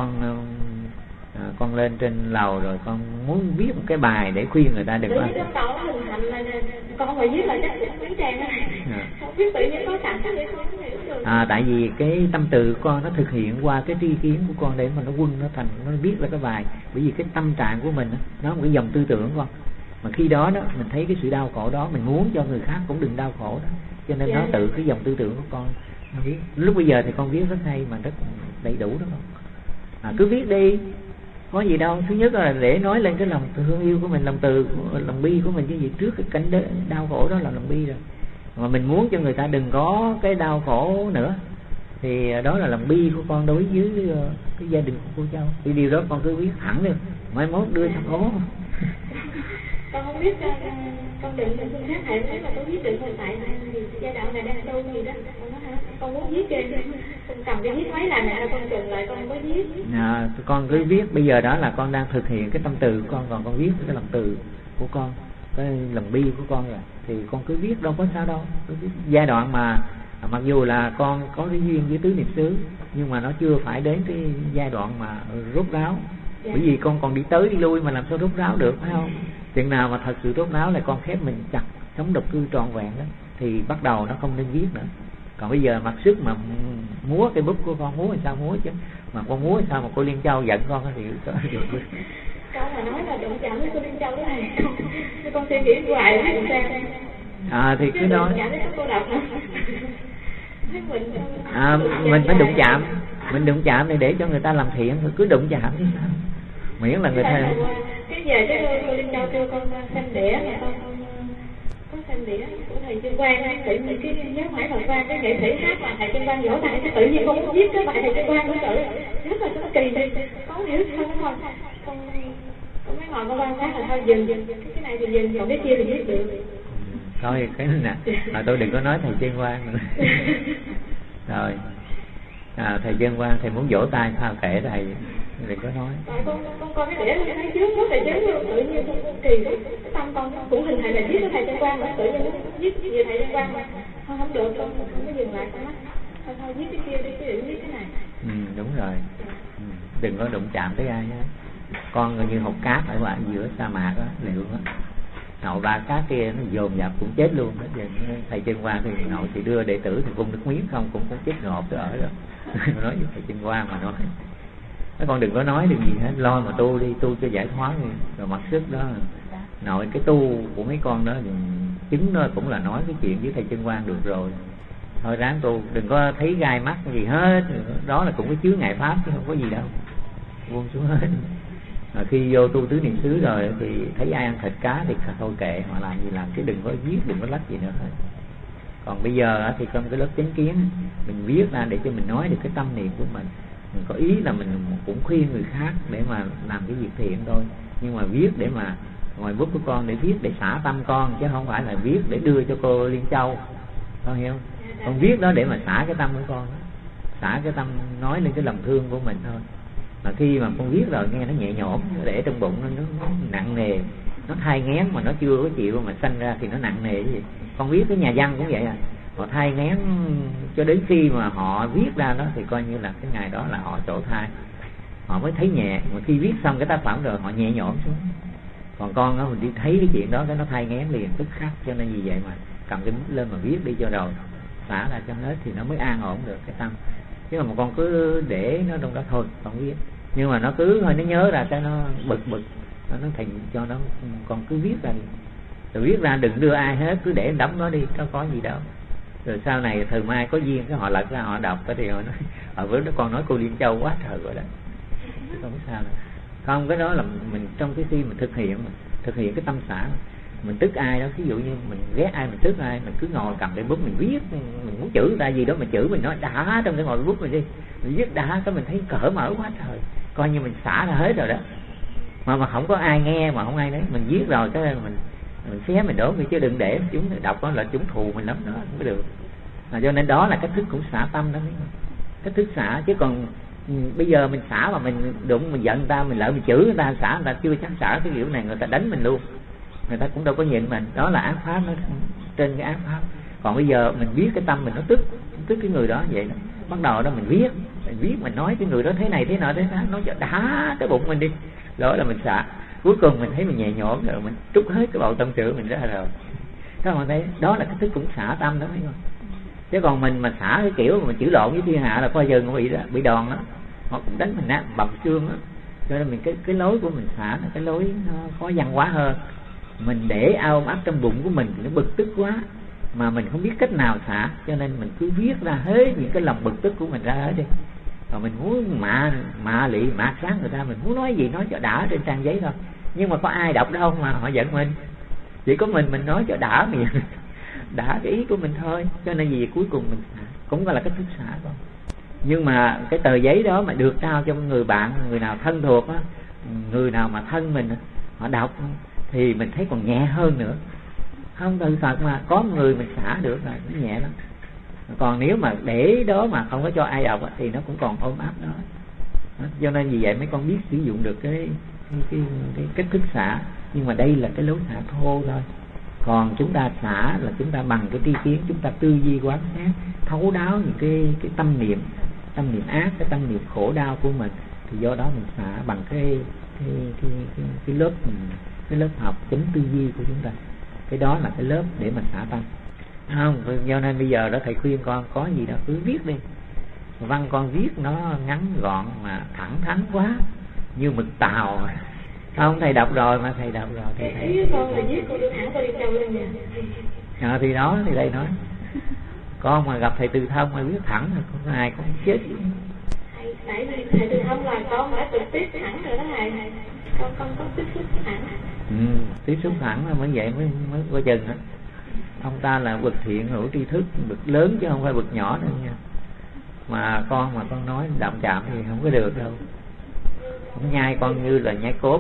con lên trên lầu rồi con muốn viết một cái bài để khuyên người ta đừng có. Con phải viết là chắc mấy trang này. Không biết tự nhiên có cảm giác vậy con không hiểu được. Tại vì cái tâm từ của con nó thực hiện qua cái tri kiến của con để mà nó quân nó thành, nó viết ra cái bài. Bởi vì cái tâm trạng của mình nó một cái dòng tư tưởng của con. Mà khi đó mình thấy cái sự đau khổ đó, mình muốn cho người khác cũng đừng đau khổ đó, cho nên nó tự cái dòng tư tưởng của con nó viết. Lúc bây giờ thì con viết rất hay mà rất đầy đủ đó con. Cứ viết đi, có gì đâu. Thứ nhất là để nói lên cái lòng thương yêu của mình, lòng từ, lòng bi của mình, chứ gì trước cái cảnh đau khổ đó là lòng bi rồi. Mà mình muốn cho người ta đừng có cái đau khổ nữa thì đó là lòng bi của con đối với cái gia đình của cô Châu. Thì điều đó con cứ viết thẳng đi, mai mốt đưa thằng hố. Con không biết con định là phương khác thầy nói là con viết định hiện tại thì giai đoạn này đang đâu gì đó, con nói hả, con muốn viết trên con cầm cái viết mấy lần này con chừng lại con mới viết. Con cứ viết, bây giờ đó là con đang thực hiện cái tâm từ của con, còn con viết cái lòng từ của con, cái lòng bi của con rồi thì con cứ viết, đâu có sao đâu. Giai đoạn mà mặc dù là con có cái duyên với tứ niệm xứ nhưng mà nó chưa phải đến cái giai đoạn mà rốt ráo. Bởi vì con còn đi tới đi lui mà làm sao rốt ráo được, phải không? Chuyện nào mà thật sự rốt ráo là con khép mình chặt, sống độc cư trọn vẹn đó thì bắt đầu nó không nên viết nữa. Còn bây giờ mặc sức mà múa cái bút của con, múa thì sao múa chứ, mà con múa thì sao mà cô Liên Châu giận con thì con mà nói là đụng chạm với cô Liên Châu đó này, con suy nghĩ hoài làm sao? Thì cứ nói mình phải đụng chạm, mình đụng chạm này để cho người ta làm thiện, cứ đụng chạm chứ sao, miễn là người ta. Cái giờ cái cô Liên Châu kêu con xem đĩa là con có xem đĩa của thầy Trân Quang, tự nhiên cái nhớ mãi Phật Quang, cái nghệ sĩ hát mà thầy Trân Quang vỗ tay, cái tự nhiên con muốn viết cái bài thầy Trân Quang nữa trời, rất là kỳ đi, con hiểu sao nó không, con mới ngồi con quan sát là thôi dừng cái này thì dừng, còn cái kia thì viết được. Thôi cái này nè, mà tôi đừng có nói thầy Trân Quang nữa. Rồi thầy Trân Quang thầy muốn vỗ tay sao kể thầy, đừng có nói. Con coi cái đĩa thấy trước rất là chứ tự nhiên con kỳ cái tâm con cũng hình thành là viết cái thầy Trân Quang, mà tự nhiên viết về thầy Trân Quang mà không được, con mới dừng lại, con nói thôi viết cái kia đi, chứ đừng viết cái này. Đúng rồi. Đừng có đụng chạm tới ai hết. Con như hột cát ở ngoài giữa sa mạc đó, liệu đó. Nội ba cát kia nó dồn dập cũng chết luôn đó. Thầy Trân Quang thì nội thì đưa đệ tử thì vung nước miếng không cũng chết ngộp tôi ở đó. Nói với thầy Trân Quang mà nói con đừng có nói được gì hết, lo mà tu đi, tu cho giải thoát đi. Rồi mặc sức đó nội cái tu của mấy con đó chứng đó cũng là nói cái chuyện với thầy Trân Quang được rồi. thôi ráng tu, đừng có thấy gai mắt gì hết, đó là cũng cái chướng ngại pháp chứ không có gì đâu, buông xuống hết. Khi vô tu tứ niệm xứ rồi thì thấy ai ăn thịt cá thì thôi kệ, họ làm gì làm, chứ đừng có viết, đừng có lách gì nữa hết. Còn bây giờ thì trong cái lớp chánh kiến mình viết ra để cho mình nói được cái tâm niệm của mình có ý là mình cũng khuyên người khác để mà làm cái việc thiện thôi, nhưng mà viết để mà ngồi bút của con để viết để xả tâm con, chứ không phải là viết để đưa cho cô Liên Châu, con hiểu không? Con viết đó để mà xả cái tâm của con, xả cái tâm, nói lên cái lòng thương của mình thôi. Mà khi mà con viết rồi nghe nó nhẹ nhõm, để trong bụng nó nặng nề, nó thai nghén mà nó chưa có chịu mà sanh ra thì nó nặng nề cái gì. Con viết cái nhà văn cũng vậy à, họ thai nghén cho đến khi mà họ viết ra đó thì coi như là cái ngày đó là họ trổ thai, họ mới thấy nhẹ. Mà khi viết xong cái tác phẩm rồi họ nhẹ nhõm xuống. Còn con đó mình đi thấy cái chuyện đó cái nó thai nghén liền tức khắc, cho nên vì vậy mà cầm cái bút lên mà viết đi cho rồi xả ra cho hết thì nó mới an ổn được cái tâm. Chứ mà con cứ để nó trong đó thôi con viết, nhưng mà nó cứ thôi, nó nhớ ra cái nó bực nó thành cho nó, con cứ viết ra đi. Rồi viết ra đừng đưa ai hết, cứ để đóng nó đi, có gì đâu. Rồi sau này thời mai có duyên cái họ lật ra họ đọc cái thì họ nói ở bữa đó con nói cô Liên Châu quá trời rồi đó, chứ không biết sao nữa. Không, cái đó là mình trong cái khi mình thực hiện cái tâm xả. Mình tức ai đó, ví dụ như mình ghét ai, mình tức ai, mình cứ ngồi cầm cái bút mình viết, mình muốn chửi người ta gì đó mình chửi, mình nói đã trong cái ngồi bút mình đi, mình viết đã, cái mình thấy cỡ mở quá trời, coi như mình xả ra hết rồi đó. Mà không có ai nghe, mà không ai đấy, mình viết rồi cái mình xé mình đổ đi, chứ đừng để chúng đọc đó là chúng thù mình lắm đó, không có được. Cho nên đó là cách thức cũng xả tâm đó, cách thức xả. Chứ còn bây giờ mình xả mà mình đụng mình giận người ta, mình lỡ mình chửi người ta, xả người ta chưa chắc xả cái kiểu này, người ta đánh mình luôn, người ta cũng đâu có nhịn mình, đó là ác pháp, nó trên cái ác pháp. Còn bây giờ mình biết cái tâm mình nó tức cái người đó vậy đó, bắt đầu đó mình viết mình nói cái người đó thế này thế nọ thế đó, nói cho đã cái bụng mình đi, đó là mình xả. Cuối cùng mình thấy mình nhẹ nhõm rồi, mình trút hết cái bầu tâm sự mình ra rồi. Các bạn thấy đó là cái thức cũng xả tâm đó, thấy không? Chứ còn mình mà xả cái kiểu mà mình chửi lộn với thiên hạ là coi giờ nó bị đòn đó, họ cũng đánh mình nát bầm xương đó. Cho nên mình cái lối của mình xả là cái lối nó khó văn hóa hơn. Mình để ôm ấp trong bụng của mình nó bực tức quá mà mình không biết cách nào xả, cho nên mình cứ viết ra hết những cái lòng bực tức của mình ra hết đi. Rồi mình muốn mạ lị mạt sáng người ta, mình muốn nói gì nói cho đã trên trang giấy thôi, nhưng mà có ai đọc đâu mà họ giận mình, chỉ có mình nói cho đã miệng đã cái ý của mình thôi. Cho nên vì cuối cùng mình xả cũng gọi là cái thức xả thôi. Nhưng mà cái tờ giấy đó mà được trao cho người bạn, người nào thân thuộc á, người nào mà thân mình họ đọc thì mình thấy còn nhẹ hơn nữa. Không, từ thật mà có người mình xả được là nó nhẹ lắm. Còn nếu mà để đó mà không có cho ai đọc thì nó cũng còn ôm áp đó. Cho nên vì vậy mấy con biết sử dụng được cái cách thức xả. Nhưng mà đây là cái lối xả thô thôi. Còn chúng ta xả là chúng ta bằng cái tri kiến, chúng ta tư duy quán sát thấu đáo những cái tâm niệm ác, cái tâm niệm khổ đau của mình, thì do đó mình xả bằng cái lớp học chánh tư duy của chúng ta. Cái đó là cái lớp để mình xả tâm. Không, do nên bây giờ đó thầy khuyên con có gì đó cứ viết đi. Văn con viết nó ngắn gọn mà thẳng thắn quá, như mực tàu. Không, thầy đọc rồi mà, thầy đọc rồi thì thầy con là viết con đưa thẳng con đi châu lên nhà. Thì đó, thì đây nói con mà gặp thầy Từ Thông mà viết thẳng là con ai cũng chết. Tại vì thầy Từ Thông là con đã trực tiếp thẳng rồi đó thầy. Con có tiếp xúc thẳng. Tiếp xúc thẳng là mới vậy mới coi chừng đó. Ông ta là bậc thiện hữu tri thức, bậc lớn chứ không phải bậc nhỏ đâu nha. Mà con nói đậm chạm thì không có được đâu. Không nhai con như là nhai cốm.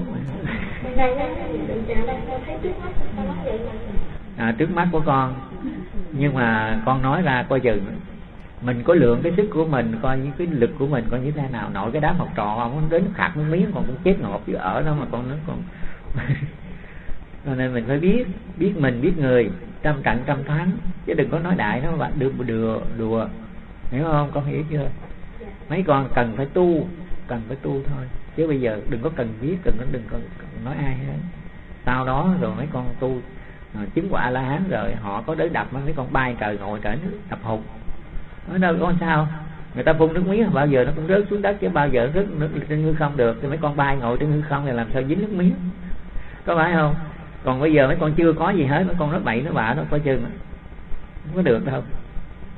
Trước mắt của con. Nhưng mà con nói ra coi chừng mình có lượng cái sức của mình, coi những cái lực của mình coi như thế nào. Nội cái đám học trò không đến khạc nước miếng còn cũng chết ngọt chứ ở đó mà con nói còn cho nên mình phải biết mình, biết người, trăm trận trăm thắng, chứ đừng có nói đại nó bạn đùa, hiểu không? Con hiểu chưa? Mấy con cần phải tu thôi, chứ bây giờ đừng có cần viết, đừng có nói ai hết. Sau đó rồi mấy con tu chứng quả A-la-hán rồi họ có đới đập mấy con bay trời ngồi trời đập hụt. Nói đâu có sao, người ta phun nước miếng bao giờ nó cũng rớt xuống đất, chứ bao giờ rớt nước trên hư không được. Thì mấy con bay ngồi trên hư không thì làm sao dính nước miếng, có phải không? Còn bây giờ mấy con chưa có gì hết, mấy con nói bậy nói bạ nó coi chừng không có được đâu.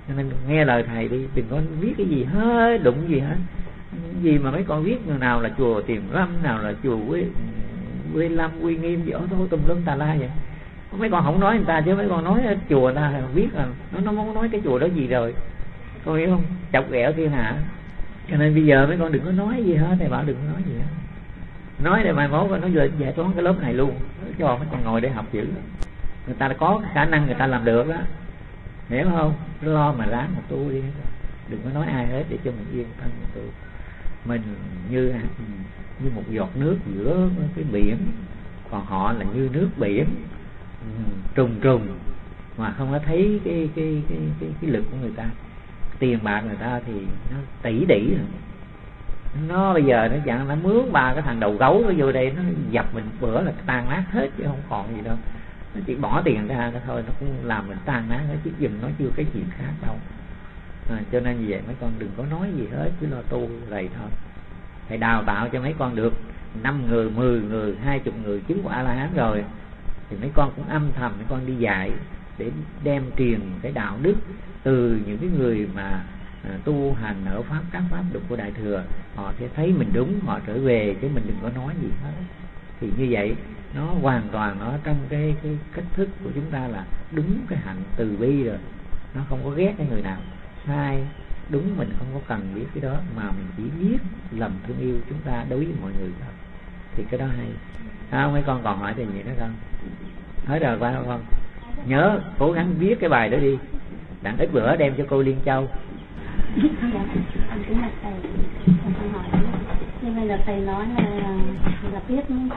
Cho nên nghe lời thầy đi, đừng có viết cái gì hết, đụng gì hết. Gì mà mấy con viết nào là chùa Tiền Lâm, nào là chùa Quê Lâm, Quy Nghiêm gì đó thôi, tùm lum tà la vậy. Mấy con không nói người ta, chứ mấy con nói chùa người ta viết là nó muốn nói cái chùa đó gì rồi, con hiểu không? Chọc ghẹo thiên hạ. Cho nên bây giờ mấy con đừng có nói gì hết, thầy bảo đừng có nói gì hết. Nói để mai mốt nó về giải toán cái lớp này luôn, cho mấy con ngồi để học chữ. Người ta đã có khả năng người ta làm được đó, hiểu không? Lo mà ráng một tu đi, đừng có nói ai hết để cho mình yên thân một tu. Mình như một giọt nước giữa cái biển, còn họ là như nước biển trùng trùng mà không có thấy cái lực của người ta. Tiền bạc người ta thì nó tỷ đỉ rồi. Nó bây giờ nó chẳng nó mướn ba cái thằng đầu gấu nó vô đây nó dập mình bữa là tan nát hết chứ không còn gì đâu. Nó chỉ bỏ tiền ra thôi nó cũng làm mình tan nát hết, chứ dùm nó chưa cái chuyện khác đâu. Cho nên như vậy mấy con đừng có nói gì hết, cứ lo tu vậy thôi. Thầy đào tạo cho mấy con được 5 người, 10 người, 20 người chứng quả A-la-hán rồi, thì mấy con cũng âm thầm mấy con đi dạy để đem truyền cái đạo đức từ những cái người mà tu hành ở pháp các pháp luật của Đại Thừa. Họ sẽ thấy mình đúng, họ trở về, chứ mình đừng có nói gì hết. Thì như vậy nó hoàn toàn nó trong cái cách thức của chúng ta là đúng cái hạnh từ bi rồi. Nó không có ghét cái người nào sai đúng, mình không có cần biết cái đó, mà mình chỉ biết lòng thương yêu chúng ta đối với mọi người thôi. Thì cái đó hay. Không, mấy con còn hỏi thì gì nữa không? Hết rồi phải không? Nhớ cố gắng viết cái bài đó đi, đặng ít bữa đem cho cô Liên Châu. Anh cũng là thầy, con hỏi như vậy là thầy nói là viết những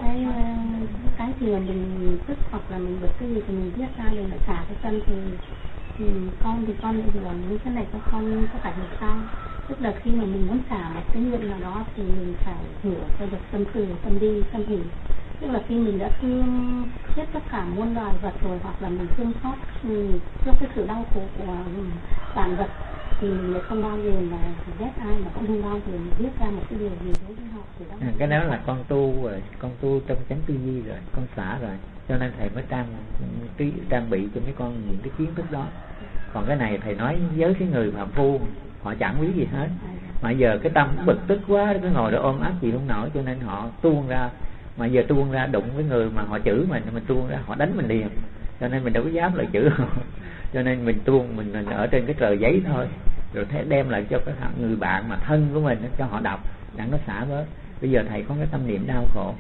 cái gì mà mình tức hoặc là mình bực cái gì thì mình viết ra để mà xả cái tâm. Thì con lại hiểu những cái này con có phải hiểu sao? Tức là khi mà mình muốn xả một cái nguyện nào đó thì mình phải hiểu cho được tâm từ, tâm đi, tâm hỷ. Tức là khi mình đã thương hết tất cả muôn loài vật rồi, hoặc là mình thương xót trước cái sự đau khổ của vạn vật, thì mình lại không bao giờ mà ghét ai, mà cũng không bao giờ mình viết ra một cái điều gì đối với họ. Cái đó là con tu rồi, con tu trong chánh tư duy rồi, con xả rồi, cho nên thầy mới trang bị cho mấy con những cái kiến thức đó. Còn cái này thầy nói với cái người phạm phu họ chẳng biết gì hết, mà giờ cái tâm bực tức quá, cứ ngồi đó ôm áp gì không nổi, cho nên họ tuôn ra. Mà giờ tuôn ra đụng với người mà họ chửi mình tuôn ra họ đánh mình liền, cho nên mình đâu có dám lại chửi họ. Cho nên mình tuôn, mình ở trên cái tờ giấy thôi, rồi thế đem lại cho cái người bạn mà thân của mình cho họ đọc, đặng nó xả bớt. Bây giờ thầy có cái tâm niệm đau khổ,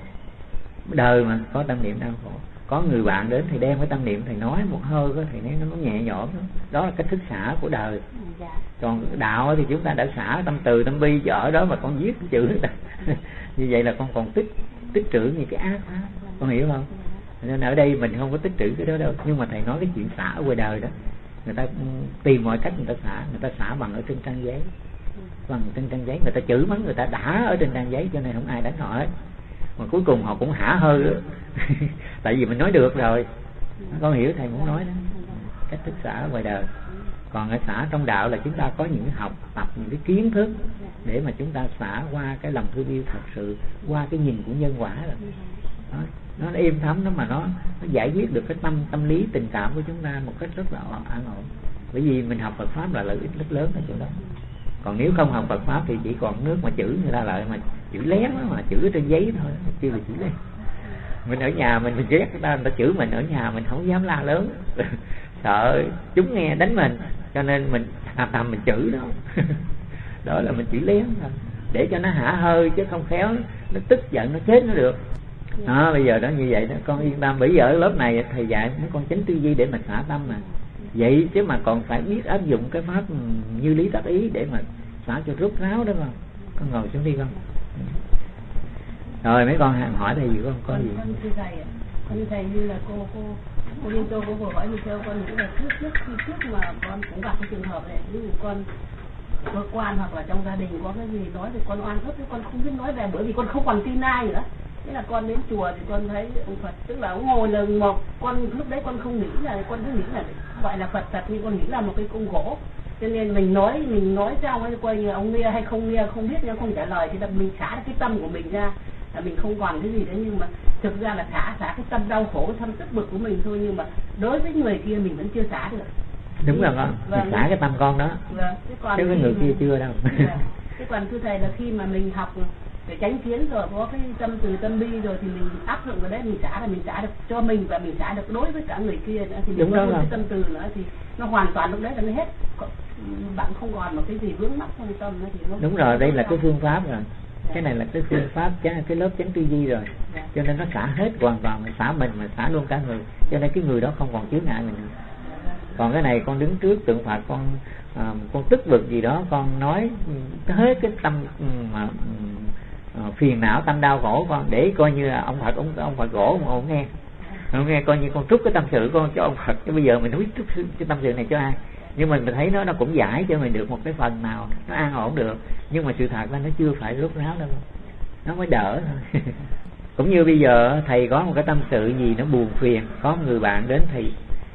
đời mà có tâm niệm đau khổ, có người bạn đến thì đem cái tâm niệm thầy nói một hơi đó, thầy nói nó nhẹ nhõm đó. Đó là cách thức xả của đời. Còn đạo thì chúng ta đã xả tâm từ tâm bi, chứ ở đó mà con viết chữ như vậy là con còn tích trữ những cái ác đó. Con hiểu không? Nên ở đây mình không có tích trữ cái đó đâu, nhưng mà thầy nói cái chuyện xả ở ngoài đời đó, người ta tìm mọi cách người ta xả bằng ở trên trang giấy, bằng trên trang giấy. Người ta chửi mắng người ta đã ở trên trang giấy, cho nên không ai đánh họ hết, mà cuối cùng họ cũng hả hơi đó. Tại vì mình nói được rồi. Con hiểu thầy muốn nói đó, cách thức xả ở ngoài đời. Còn ở xả trong đạo là chúng ta có những cái học tập, những cái kiến thức để mà chúng ta xả qua cái lòng thương yêu thật sự, qua cái nhìn của nhân quả rồi. Nó êm thấm đó, mà nó giải quyết được cái tâm lý tình cảm của chúng ta một cách rất là an ổn. Bởi vì mình học Phật pháp là lợi ích rất lớn ở chỗ đó. Còn nếu không học Phật pháp thì chỉ còn nước mà chửi người ta lại, mà chửi lén đó, mà chửi trên giấy thôi, chưa là chửi lén. Mình ở nhà mình ghét người ta chửi mình ở nhà, mình không dám la lớn sợ chúng nghe đánh mình, cho nên mình thầm mình chửi đó. Đó là mình chửi lén thôi, để cho nó hả hơi, chứ không khéo nó tức giận nó chết nó được. Bây giờ đó như vậy đó, con yên tâm. Bởi giờ ở lớp này thầy dạy mấy con chánh tư duy để mình xả tâm mà vậy, chứ mà còn phải biết áp dụng cái pháp như lý tác ý để mà xả cho rốt ráo đó. Không, con ngồi xuống đi con. Rồi mấy con hỏi thầy gì con có gì? Con thầy như là cô Liên Châu cô vừa hỏi như theo con nghĩ là trước mà con cũng gặp cái trường hợp này, ví dụ con cơ quan hoặc là trong gia đình có cái gì nói thì con oan ức, con không biết nói về, bởi vì con không còn tin ai nữa. Thế là con đến chùa thì con thấy ông Phật, tức là ngồi là một con, lúc đấy con không nghĩ là, con cứ nghĩ là gọi là Phật thật, nhưng con nghĩ là một cái cung gỗ. Cho nên mình nói trong ấy coi như ông nghe hay không nghe không biết, nhưng không trả lời thì là mình xả cái tâm của mình ra, là mình không còn cái gì đấy. Nhưng mà thực ra là xả cái tâm đau khổ, tâm tức bực của mình thôi, nhưng mà đối với người kia mình vẫn chưa xả được. Đúng rồi con, mình xả cái tâm con đó. Vâng. Chứ cái người kia chưa đâu. Chứ còn thưa thầy là khi mà mình học cái chánh kiến rồi, có cái tâm từ tâm bi rồi thì mình áp dụng vào đấy, mình xả là mình xả được cho mình và mình xả được đối với cả người kia nữa, thì mình có một cái tâm từ nữa thì nó hoàn toàn lúc đấy là nó hết, bạn không còn một cái gì vướng mắc trong tâm nữa thì nó đúng rồi, đây là cái phương pháp rồi. Cái này là cái phương pháp, cái lớp chánh tư duy rồi. Cho nên nó xả hết hoàn toàn, mình xả mình mà xả luôn cả người, cho nên cái người đó không còn chướng ngại mình nữa. Còn cái này con đứng trước tượng Phật, con tức bực gì đó, con nói hết cái tâm mà phiền não, tâm đau khổ con, để coi như là ông Phật gỗ mà ông nghe coi như con trút cái tâm sự con cho ông Phật. Chứ bây giờ mình nói trút cái tâm sự này cho ai, nhưng mà mình thấy nó cũng giải cho mình được một cái phần nào, nó an ổn được. Nhưng mà sự thật là nó chưa phải rốt ráo đâu, nó mới đỡ thôi. Cũng như bây giờ thầy có một cái tâm sự gì nó buồn phiền, có một người bạn đến thầy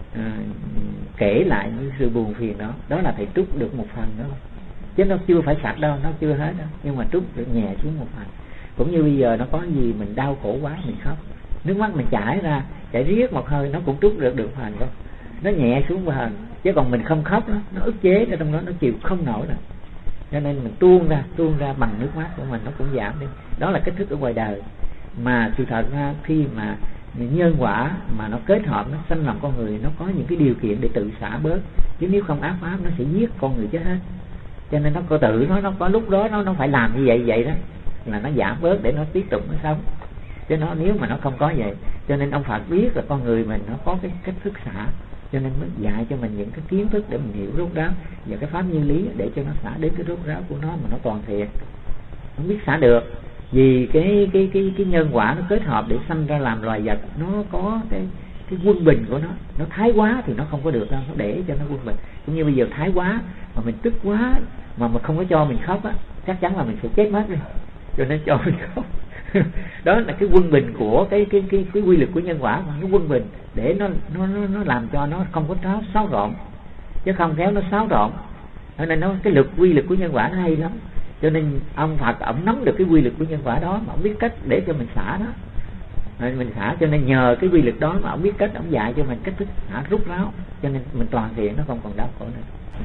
kể lại những sự buồn phiền đó, đó là thầy trút được một phần đó, chứ nó chưa phải sạch đâu, nó chưa hết đâu, nhưng mà trút được nhẹ xuống một phần. Cũng như bây giờ nó có gì mình đau khổ quá mình khóc, nước mắt mình chảy ra, chảy riết một hơi, nó cũng trút được phần đó, nó nhẹ xuống một phần. Chứ còn mình không khóc đó, nó ức chế ở trong đó, nó chịu không nổi rồi. Cho nên mình tuôn ra bằng nước mắt của mình, nó cũng giảm đi. Đó là cách thức ở ngoài đời. Mà sự thật ra khi mà nhân quả mà nó kết hợp, nó sanh làm con người, nó có những cái điều kiện để tự xả bớt. Chứ nếu không ác pháp nó sẽ giết con người chết hết. Cho nên nó có tự nó có lúc đó nó phải làm như vậy đó, là nó giảm bớt để nó tiếp tục nó sống. Chứ nếu mà nó không có vậy, cho nên ông Phật biết là con người mình nó có cái cách thức xả, cho nên mới dạy cho mình những cái kiến thức để mình hiểu rốt ráo và cái pháp nguyên lý để cho nó xả đến cái rốt ráo của nó mà nó toàn thiện. Không biết xả được vì cái nhân quả nó kết hợp để sanh ra làm loài vật, nó có cái quân bình của nó thái quá thì nó không có được đâu, nó để cho nó quân bình. Cũng như bây giờ thái quá mà mình tức quá mà không có cho mình khóc á, chắc chắn là mình sẽ chết mất đi, cho nên cho mình khóc. Đó là cái quân bình của cái quy luật của nhân quả, mà nó quân bình để nó làm cho nó không có xáo trộn, chứ không kéo nó xáo trộn. Cho nên cái quy luật của nhân quả nó hay lắm. Cho nên ông Phật ổng nắm được cái quy luật của nhân quả đó mà ổng biết cách để cho mình xả đó. Mình xả, cho nên nhờ cái quy luật đó mà ổng biết cách, ổng dạy cho mình cách thức xả rút ráo, cho nên mình toàn thiện, nó không còn đau khổ nữa.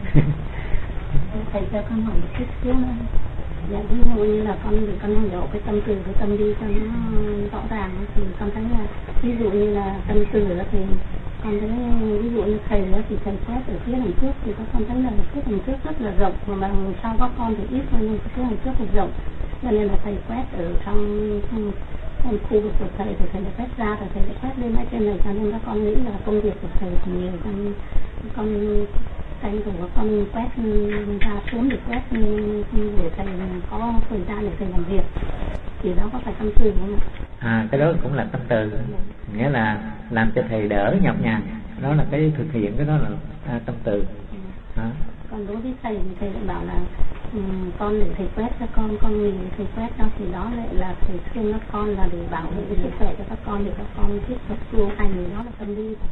Thầy cho con hỏi một chút xíu nữa. Dạ, ví dụ như là con hiểu cái tâm từ cái tâm đi cho nó rõ ràng, thì con thấy là ví dụ như là tâm từ đó thì con thấy ví dụ như thầy đó thì thầy quét ở phía đằng trước thì con thấy là phía đằng trước rất là rộng, mà đằng sau các con thì ít thôi, nhưng phía đằng trước thì rộng, cho nên là thầy quét ở trong khu vực của thầy thì thầy đã quét ra, rồi thầy đã quét lên ở trên này, cho nên các con nghĩ là công việc của thầy thì nhiều, con tranh thủ con quét ra xuống để quét để thầy có thời gian để thầy làm việc, thì đó có phải tâm từ không ạ? Cái đó cũng là tâm từ, nghĩa là làm cho thầy đỡ nhọc nhằn, đó là cái thực hiện, cái đó là tâm từ. Còn đối với thầy thì thầy lại bảo là con để thầy quét cho con mình thầy quét đó, thì đó lại là thầy thương các con, là để bảo vệ cái sức khỏe cho các con, để các con tiếp tục tu hành, đó là tâm đi.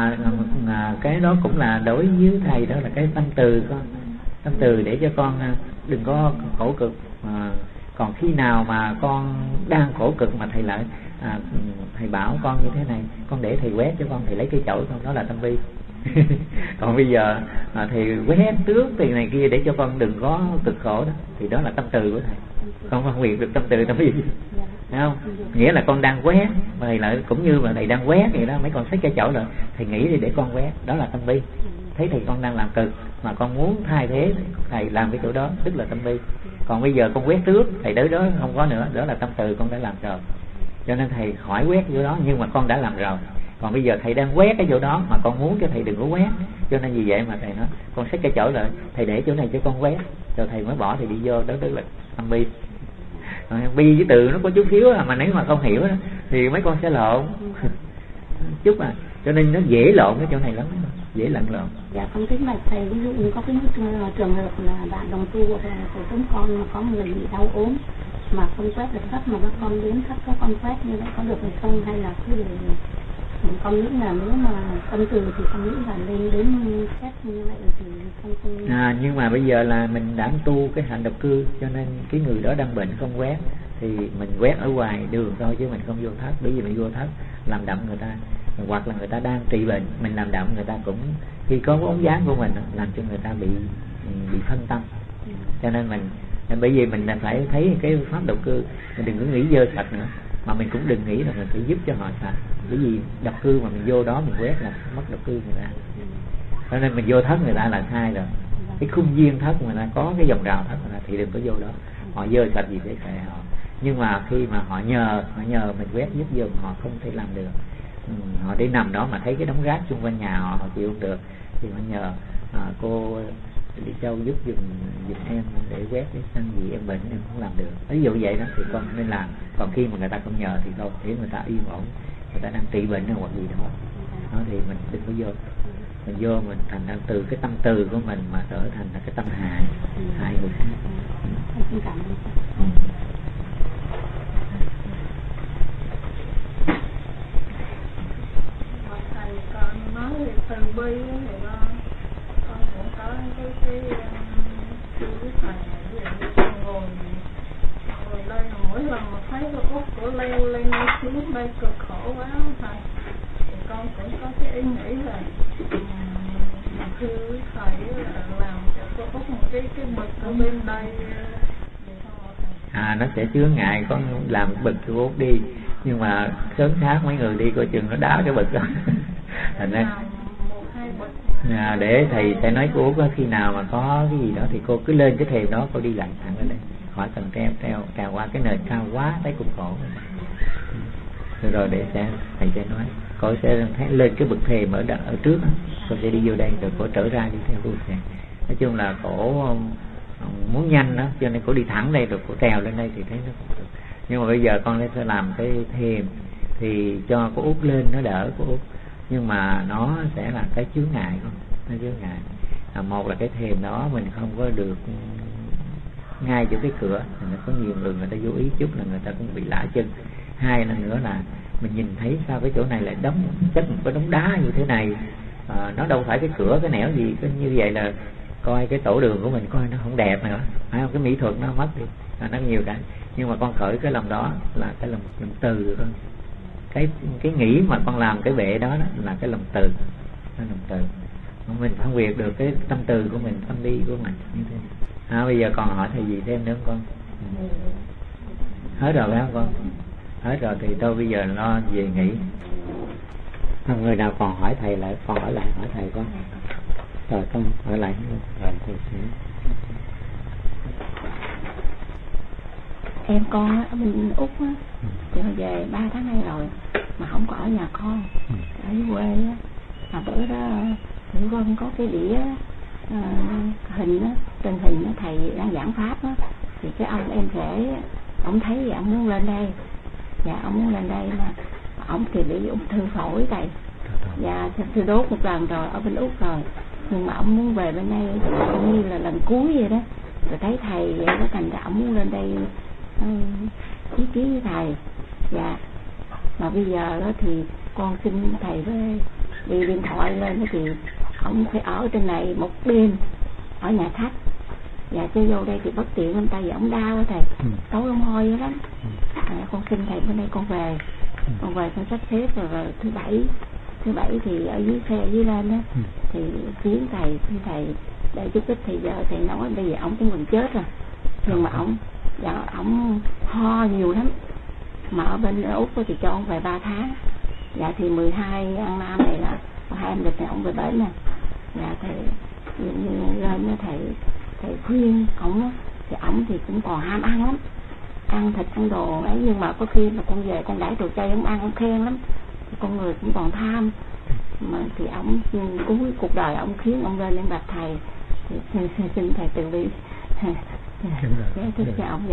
Cái đó cũng là đối với thầy, đó là cái tâm từ con, tâm từ để cho con đừng có khổ cực. Còn khi nào mà con đang khổ cực mà thầy lại thầy bảo con như thế này, con để thầy quét cho con, thầy lấy cái chổi con, đó là tâm bi. Còn bây giờ thầy quét trước tiền này kia để cho con đừng có cực khổ đó, thì đó là tâm từ của thầy. Con phân biệt được tâm từ tâm bi, thấy không? Nghĩa là con đang quét, mà thầy lại cũng như là thầy đang quét vậy đó, mấy con xách cái chổi rồi thầy nghĩ đi để con quét, đó là tâm bi. Thấy thầy con đang làm cực mà con muốn thay thế thầy làm cái chỗ đó, tức là tâm bi. Còn bây giờ con quét trước, thầy tới đó không có nữa, đó là tâm từ con đã làm rồi. Cho nên thầy khỏi quét chỗ đó, nhưng mà con đã làm rồi. Còn bây giờ thầy đang quét cái chỗ đó mà con muốn cho thầy đừng có quét, cho nên vì vậy mà thầy nói con xách cái chổi lại, thầy để chỗ này cho con quét, rồi thầy mới bỏ thầy đi vô, đó tức là tâm bi. Bi với từ nó có chút xíu mà nếu mà không hiểu đó, thì mấy con sẽ lộn chút cho nên nó dễ lộn cái chỗ này lắm, dễ lẫn lộn. Dạ con thích mà thầy, ví dụ như có cái trường hợp là bạn đồng tu của chúng con có một người bị đau ốm mà không quét được thấp, mà các con đến thấp các con quét như vậy có được hay không, hay là cứ để con nghĩ là nếu mà tâm từ thì con nghĩ là lên đến quét như vậy thì không. Nhưng mà bây giờ là mình đã tu cái hạnh độc cư, cho nên cái người đó đang bệnh không quét thì mình quét ở ngoài đường thôi, chứ mình không vô thất, bởi vì mình vô thất làm đậm người ta. hoặc là người ta đang trị bệnh, mình làm động người ta cũng khi có bóng dáng của mình làm cho người ta bị phân tâm. Cho nên mình bởi vì mình phải thấy cái pháp độc cư, mình đừng có nghĩ dơ sạch nữa, mà mình cũng đừng nghĩ là mình phải giúp cho họ sạch, bởi vì độc cư mà mình vô đó mình quét là mất độc cư người ta. Cho nên mình vô thất người ta là sai rồi. Cái khung viên thất người ta có cái vòng rào thất người ta thì đừng có vô đó. Họ dơ sạch gì để kệ họ. Nhưng mà khi mà họ nhờ mình quét giúp giùm, họ không thể làm được. Họ để nằm đó mà thấy cái đống rác xung quanh nhà họ chịu không được thì họ nhờ cô đi Châu giúp giùm em để quét cái sân gì em bệnh em không làm được. Ví dụ vậy đó thì con nên làm. Còn khi mà người ta không nhờ thì thôi, để người ta yên ổn, người ta đang trị bệnh hoặc gì đó, thì mình đừng có vô. Mình vô mình thành ra từ cái tâm từ của mình mà trở thành là cái tâm hại người khác. Thầy con nói về từ bi thì con cũng có cái với thầy con ngồi đây mỗi lần mà thấy cái út của leo lên xuống đây cực khổ quá thầy, thì con cũng có cái ý nghĩ là thưa thầy là làm cho cô út một cái bực ở bên đây. Nó sẽ chướng ngại, có làm bực cho út đi, nhưng mà sớm sát mấy người đi coi chừng nó đá cái bực đó. Thành ra để thầy sẽ nói cô út khi nào mà có cái gì đó thì cô cứ lên cái thềm đó, cô đi lại thẳng lên đây, khỏi cần trèo qua cái nền cao quá thấy cũng khổ. Rồi để thầy sẽ nói cô sẽ thấy lên cái bậc thềm ở trước đó. Cô sẽ đi vô đây rồi cô trở ra đi theo cô sẽ. Nói chung là cổ muốn nhanh đó, cho nên cô đi thẳng đây rồi cô trèo lên đây thì thấy nó không được. Nhưng mà bây giờ con sẽ làm cái thềm thì cho cô út lên nó đỡ cô út, nhưng mà nó sẽ là cái chướng ngại không? Nó chướng ngại. Một là cái thềm đó mình không có được ngay chỗ cái cửa, thì nó có nhiều người ta vô ý chút là người ta cũng bị lạ chân. Hai là nữa là mình nhìn thấy sao cái chỗ này lại đóng chất một cái đống đá như thế này, nó đâu phải cái cửa cái nẻo gì, cái như vậy là coi cái tổ đường của mình coi nó không đẹp nữa, phải không? Cái mỹ thuật nó mất đi, nó nhiều cái. Nhưng mà con khởi cái lòng đó là cái lòng từ thôi. Cái nghĩ mà con làm cái bệ đó là cái lòng từ, lòng từ. Mình phân biệt được cái tâm từ của mình, tâm đi của mình như thế. Bây giờ còn hỏi thầy gì thêm nữa không con? Hết rồi phải không con? Hết rồi thì tôi bây giờ lo về nghỉ. Người nào còn hỏi thầy lại, còn ở lại hỏi thầy con. Rồi con ở lại rồi thầy sẽ. Em con ở bên Úc á, thì về 3 tháng nay rồi mà không có ở nhà con, ở quê á. Mà bữa đó Hữu Vân có cái đĩa hình á, trên hình á, thầy đang giảng pháp á, thì cái ông em rể ông thấy vậy ông muốn lên đây, ông muốn lên đây mà ông thì bị ung thư phổi thầy, thư đốt một lần rồi ở bên Úc rồi, nhưng mà ông muốn về bên đây cũng như là lần cuối vậy đó, rồi thấy thầy vậy đó thành ra ông muốn lên đây ý kiến với thầy. Mà bây giờ đó thì con xin thầy với đi điện thoại lên đó thì ông phải ở trên này một đêm ở nhà khách, chứ vô đây thì bất tiện lắm, tay vì ông đau á thầy, tối ông hôi lắm. Con xin thầy bữa nay con về con sắp xếp rồi thứ bảy thì ở dưới xe dưới lên đó thì viếng thầy để chút ít thì giờ thầy nói bây giờ ông cũng gần chết rồi, nhưng mà ông ho nhiều lắm, mà ở bên Úc thì cho ông về 3 tháng. Thì 12 ăn Nam này là 2 âm lịch này ông về bển nè. Thầy lên đó thầy khuyên ông thì ông thì cũng còn ham ăn lắm, ăn thịt ăn đồ ấy, nhưng mà có khi mà con về con đãi đồ chay ông ăn ông khen lắm, con người cũng còn tham. Mà thì ông cuối cuộc đời ông khiến ông lên bạch thầy, thì xin thầy từ bi cái thức cho ông.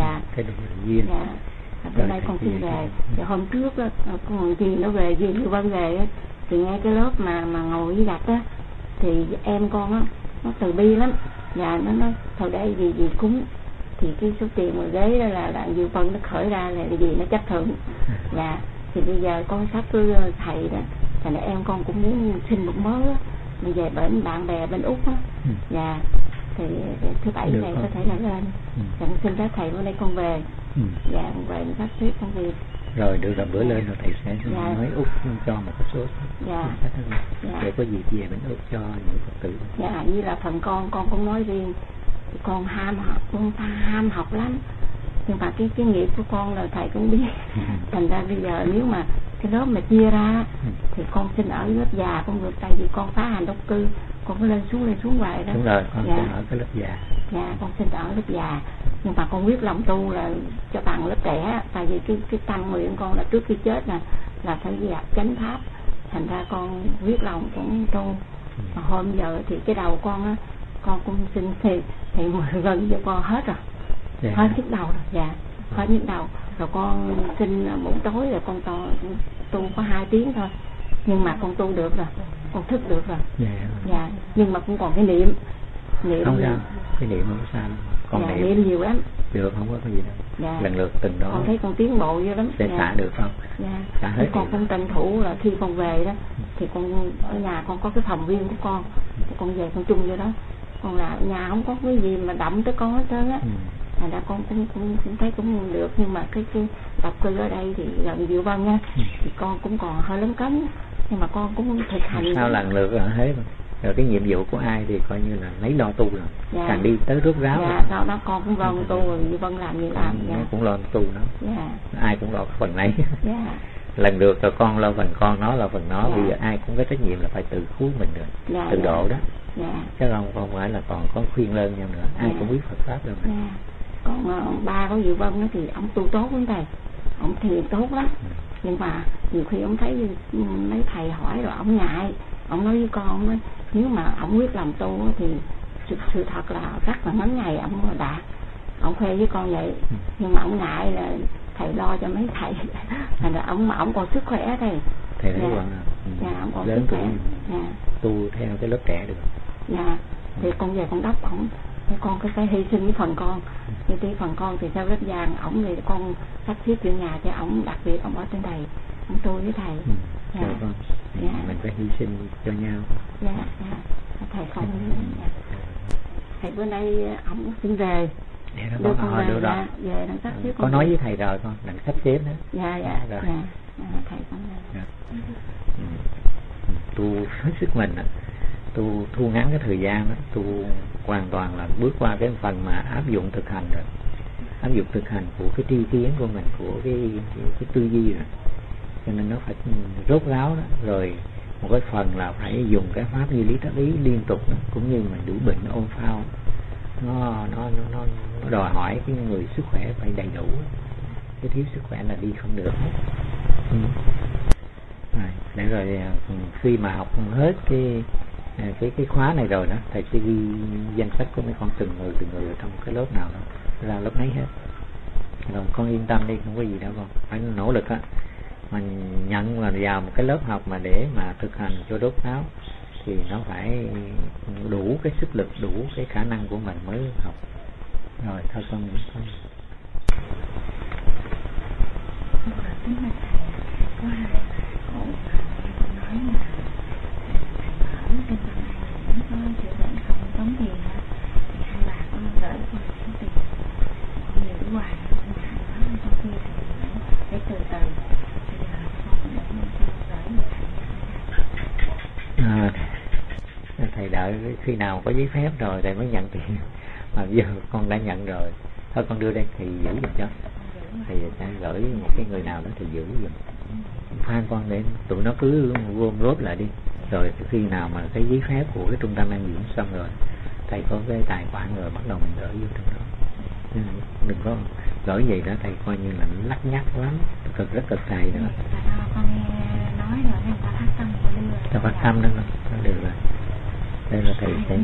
Bữa nay con xin về. Hôm trước đó, con Duyên nó về, Duyên Như Vân về á, thì nghe cái lớp mà ngồi với đặt á, thì em con á nó từ bi lắm, nó nói thôi để gì cúng, thì cái số tiền mà ghế đó là Như Vân nó khởi ra là gì nó chấp thuận. Thì bây giờ con sắp cứ thầy đó, thành ra em con cũng muốn xin một mớ á, mình về bên bạn bè bên Úc á. Thì thứ bảy này có thể là lên. Con xin các thầy bữa nay con về. Con về sắp xếp công việc Rồi được rồi, bữa lên rồi thầy sẽ nói út cho một cái số để có gì về mình út cho những Phật tử. Dạ, như là phần con cũng nói riêng, con ham học lắm, nhưng mà cái nghiệp của con là thầy cũng biết. Thành ra bây giờ nếu mà cái lớp mà chia ra thì con xin ở lớp già con được, tại vì con phá hành đốc cư, con có lên xuống hoài đó. Đúng rồi, con xin ở cái lớp già. Dạ, con xin ở lớp già, nhưng mà con quyết lòng tu là cho bằng lớp trẻ, tại vì cái tâm nguyện con là trước khi chết là phải dẹp chánh pháp, thành ra con quyết lòng cũng tu. Mà hôm giờ thì cái đầu con á, con cũng xin thì gần cho con hết rồi, hết nhức đầu rồi, dạ, hết nhức đầu rồi. Con xin buổi tối rồi con tu có 2 tiếng thôi, nhưng mà con tu được rồi, con thức được rồi. Dạ, nhưng mà cũng còn cái niệm không sao, cái niệm không sao, con niệm nhiều lắm, được, không có cái gì đâu. Dạ. Lần lượt từng đó con thấy con tiến bộ vô lắm. Sẽ xả được không? Dạ. Xả hết. Con cũng tranh thủ là khi con về đó thì con ở nhà con có cái phòng riêng của con, thì con về con chung vô đó, còn là nhà không có cái gì mà động tới con hết trơn á. Thành ra con cũng thấy cũng được, nhưng mà cái tập cư ở đây thì gần Diệu Vân nha, thì con cũng còn hơi lớn cấn, nhưng mà con cũng thực hành. Sao lần lượt là hết rồi, cái nhiệm vụ của ai thì coi như là lấy lo tu rồi. Dạ. Càng đi tới rốt ráo. Dạ, sau đó con cũng lo tu rồi, Diệu Vân làm gì làm. Dạ. Cũng lo tu nó. Dạ. Ai cũng lo phần này. Dạ. Lần lượt rồi con lo phần con, nó lo phần nó. Bây giờ ai cũng có trách nhiệm là phải tự cứu mình rồi. Dạ. Tự độ đó. Dạ. Chứ không phải là còn có khuyên lơn nhau nữa. Ai cũng biết Phật pháp rồi mà. Dạ. Còn ba của Diệu Vân đó thì ông tu tốt lắm thầy, ông thiền tốt lắm, nhưng mà nhiều khi ông thấy mấy thầy hỏi rồi ông ngại, ông nói với con nói, nếu mà ông quyết làm tu thì sự thật là rất là ngắn ngày ông đạt, ông khoe với con vậy, nhưng mà ông ngại là thầy lo cho mấy thầy, thành ra ông còn sức khỏe thầy thấy quan dạ, ông còn sức khỏe, tu theo cái lớp trẻ được. Dạ, thì con về con đắp ổng, thì con cứ phải hy sinh với phần con, như tí phần con thì theo lớp vàng ổng thì con sắp xếp chuyện nhà cho ổng, đặc biệt ổng ở trên đây ổng tu với thầy. Dạ. Con. Dạ. Mình phải hy sinh cho nhau. Dạ, dạ. Thầy không. Dạ. Thầy bữa nay ổng xin về. Đưa con về đó. Về đang sắp xếp. Có nói với thầy rồi con, đang sắp xếp đó. Dạ, dạ. Rồi. Dạ. Thầy con về. Dạ. Tu hết sức mình tu thu ngắn cái thời gian đó, tu hoàn toàn là bước qua cái phần mà áp dụng thực hành rồi, áp dụng thực hành của cái tri kiến của mình, của cái tư duy rồi, cho nên nó phải rốt ráo đó. Rồi một cái phần là phải dùng cái pháp như lý tác ý liên tục đó, cũng như mình đủ bệnh ôn phao, nó đòi hỏi cái người sức khỏe phải đầy đủ, cái thiếu sức khỏe là đi không được. Để rồi khi mà học hết cái khóa này rồi đó, thầy sẽ ghi danh sách của mấy con từng người ở trong cái lớp nào đó ra lớp nấy hết. Rồi con yên tâm đi, không có gì đâu con, phải nỗ lực á, mình nhận là vào một cái lớp học mà để mà thực hành cho đốt ráo thì nó phải đủ cái sức lực, đủ cái khả năng của mình mới học. Rồi thôi con thầy đợi khi nào có giấy phép rồi thầy mới nhận tiền, mà giờ con đã nhận rồi, thôi con đưa đây thì giữ giùm cho, thầy sẽ gửi một cái người nào đó thì giữ giùm, phan con để tụi nó cứ gom góp lại đi, rồi khi nào mà cái giấy phép của cái trung tâm an dưỡng xong rồi thầy có cái tài khoản rồi bắt đầu mình gửi vô trong đó. Đừng có gửi gì đó thầy coi như là lắc nhắc lắm, rất cực thầy nữa. Con nghe nói rồi nên ta phát tâm của đưa. Ta phát tâm đó, nó được rồi. Đây là thầy sẽ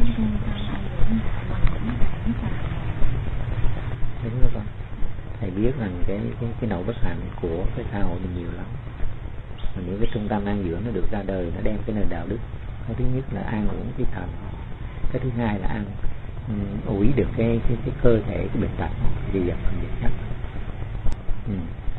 đúng rồi con. Thầy biết rằng cái nỗi bất hạnh của cái xã hội mình nhiều lắm. Mà những cái trung tâm an dưỡng nó được ra đời, nó đem cái nền đạo đức. Cái thứ nhất là an ủi cái thần, cái thứ hai là an ủi được cái cơ thể, cái bệnh tật, gì dập, gì chắc.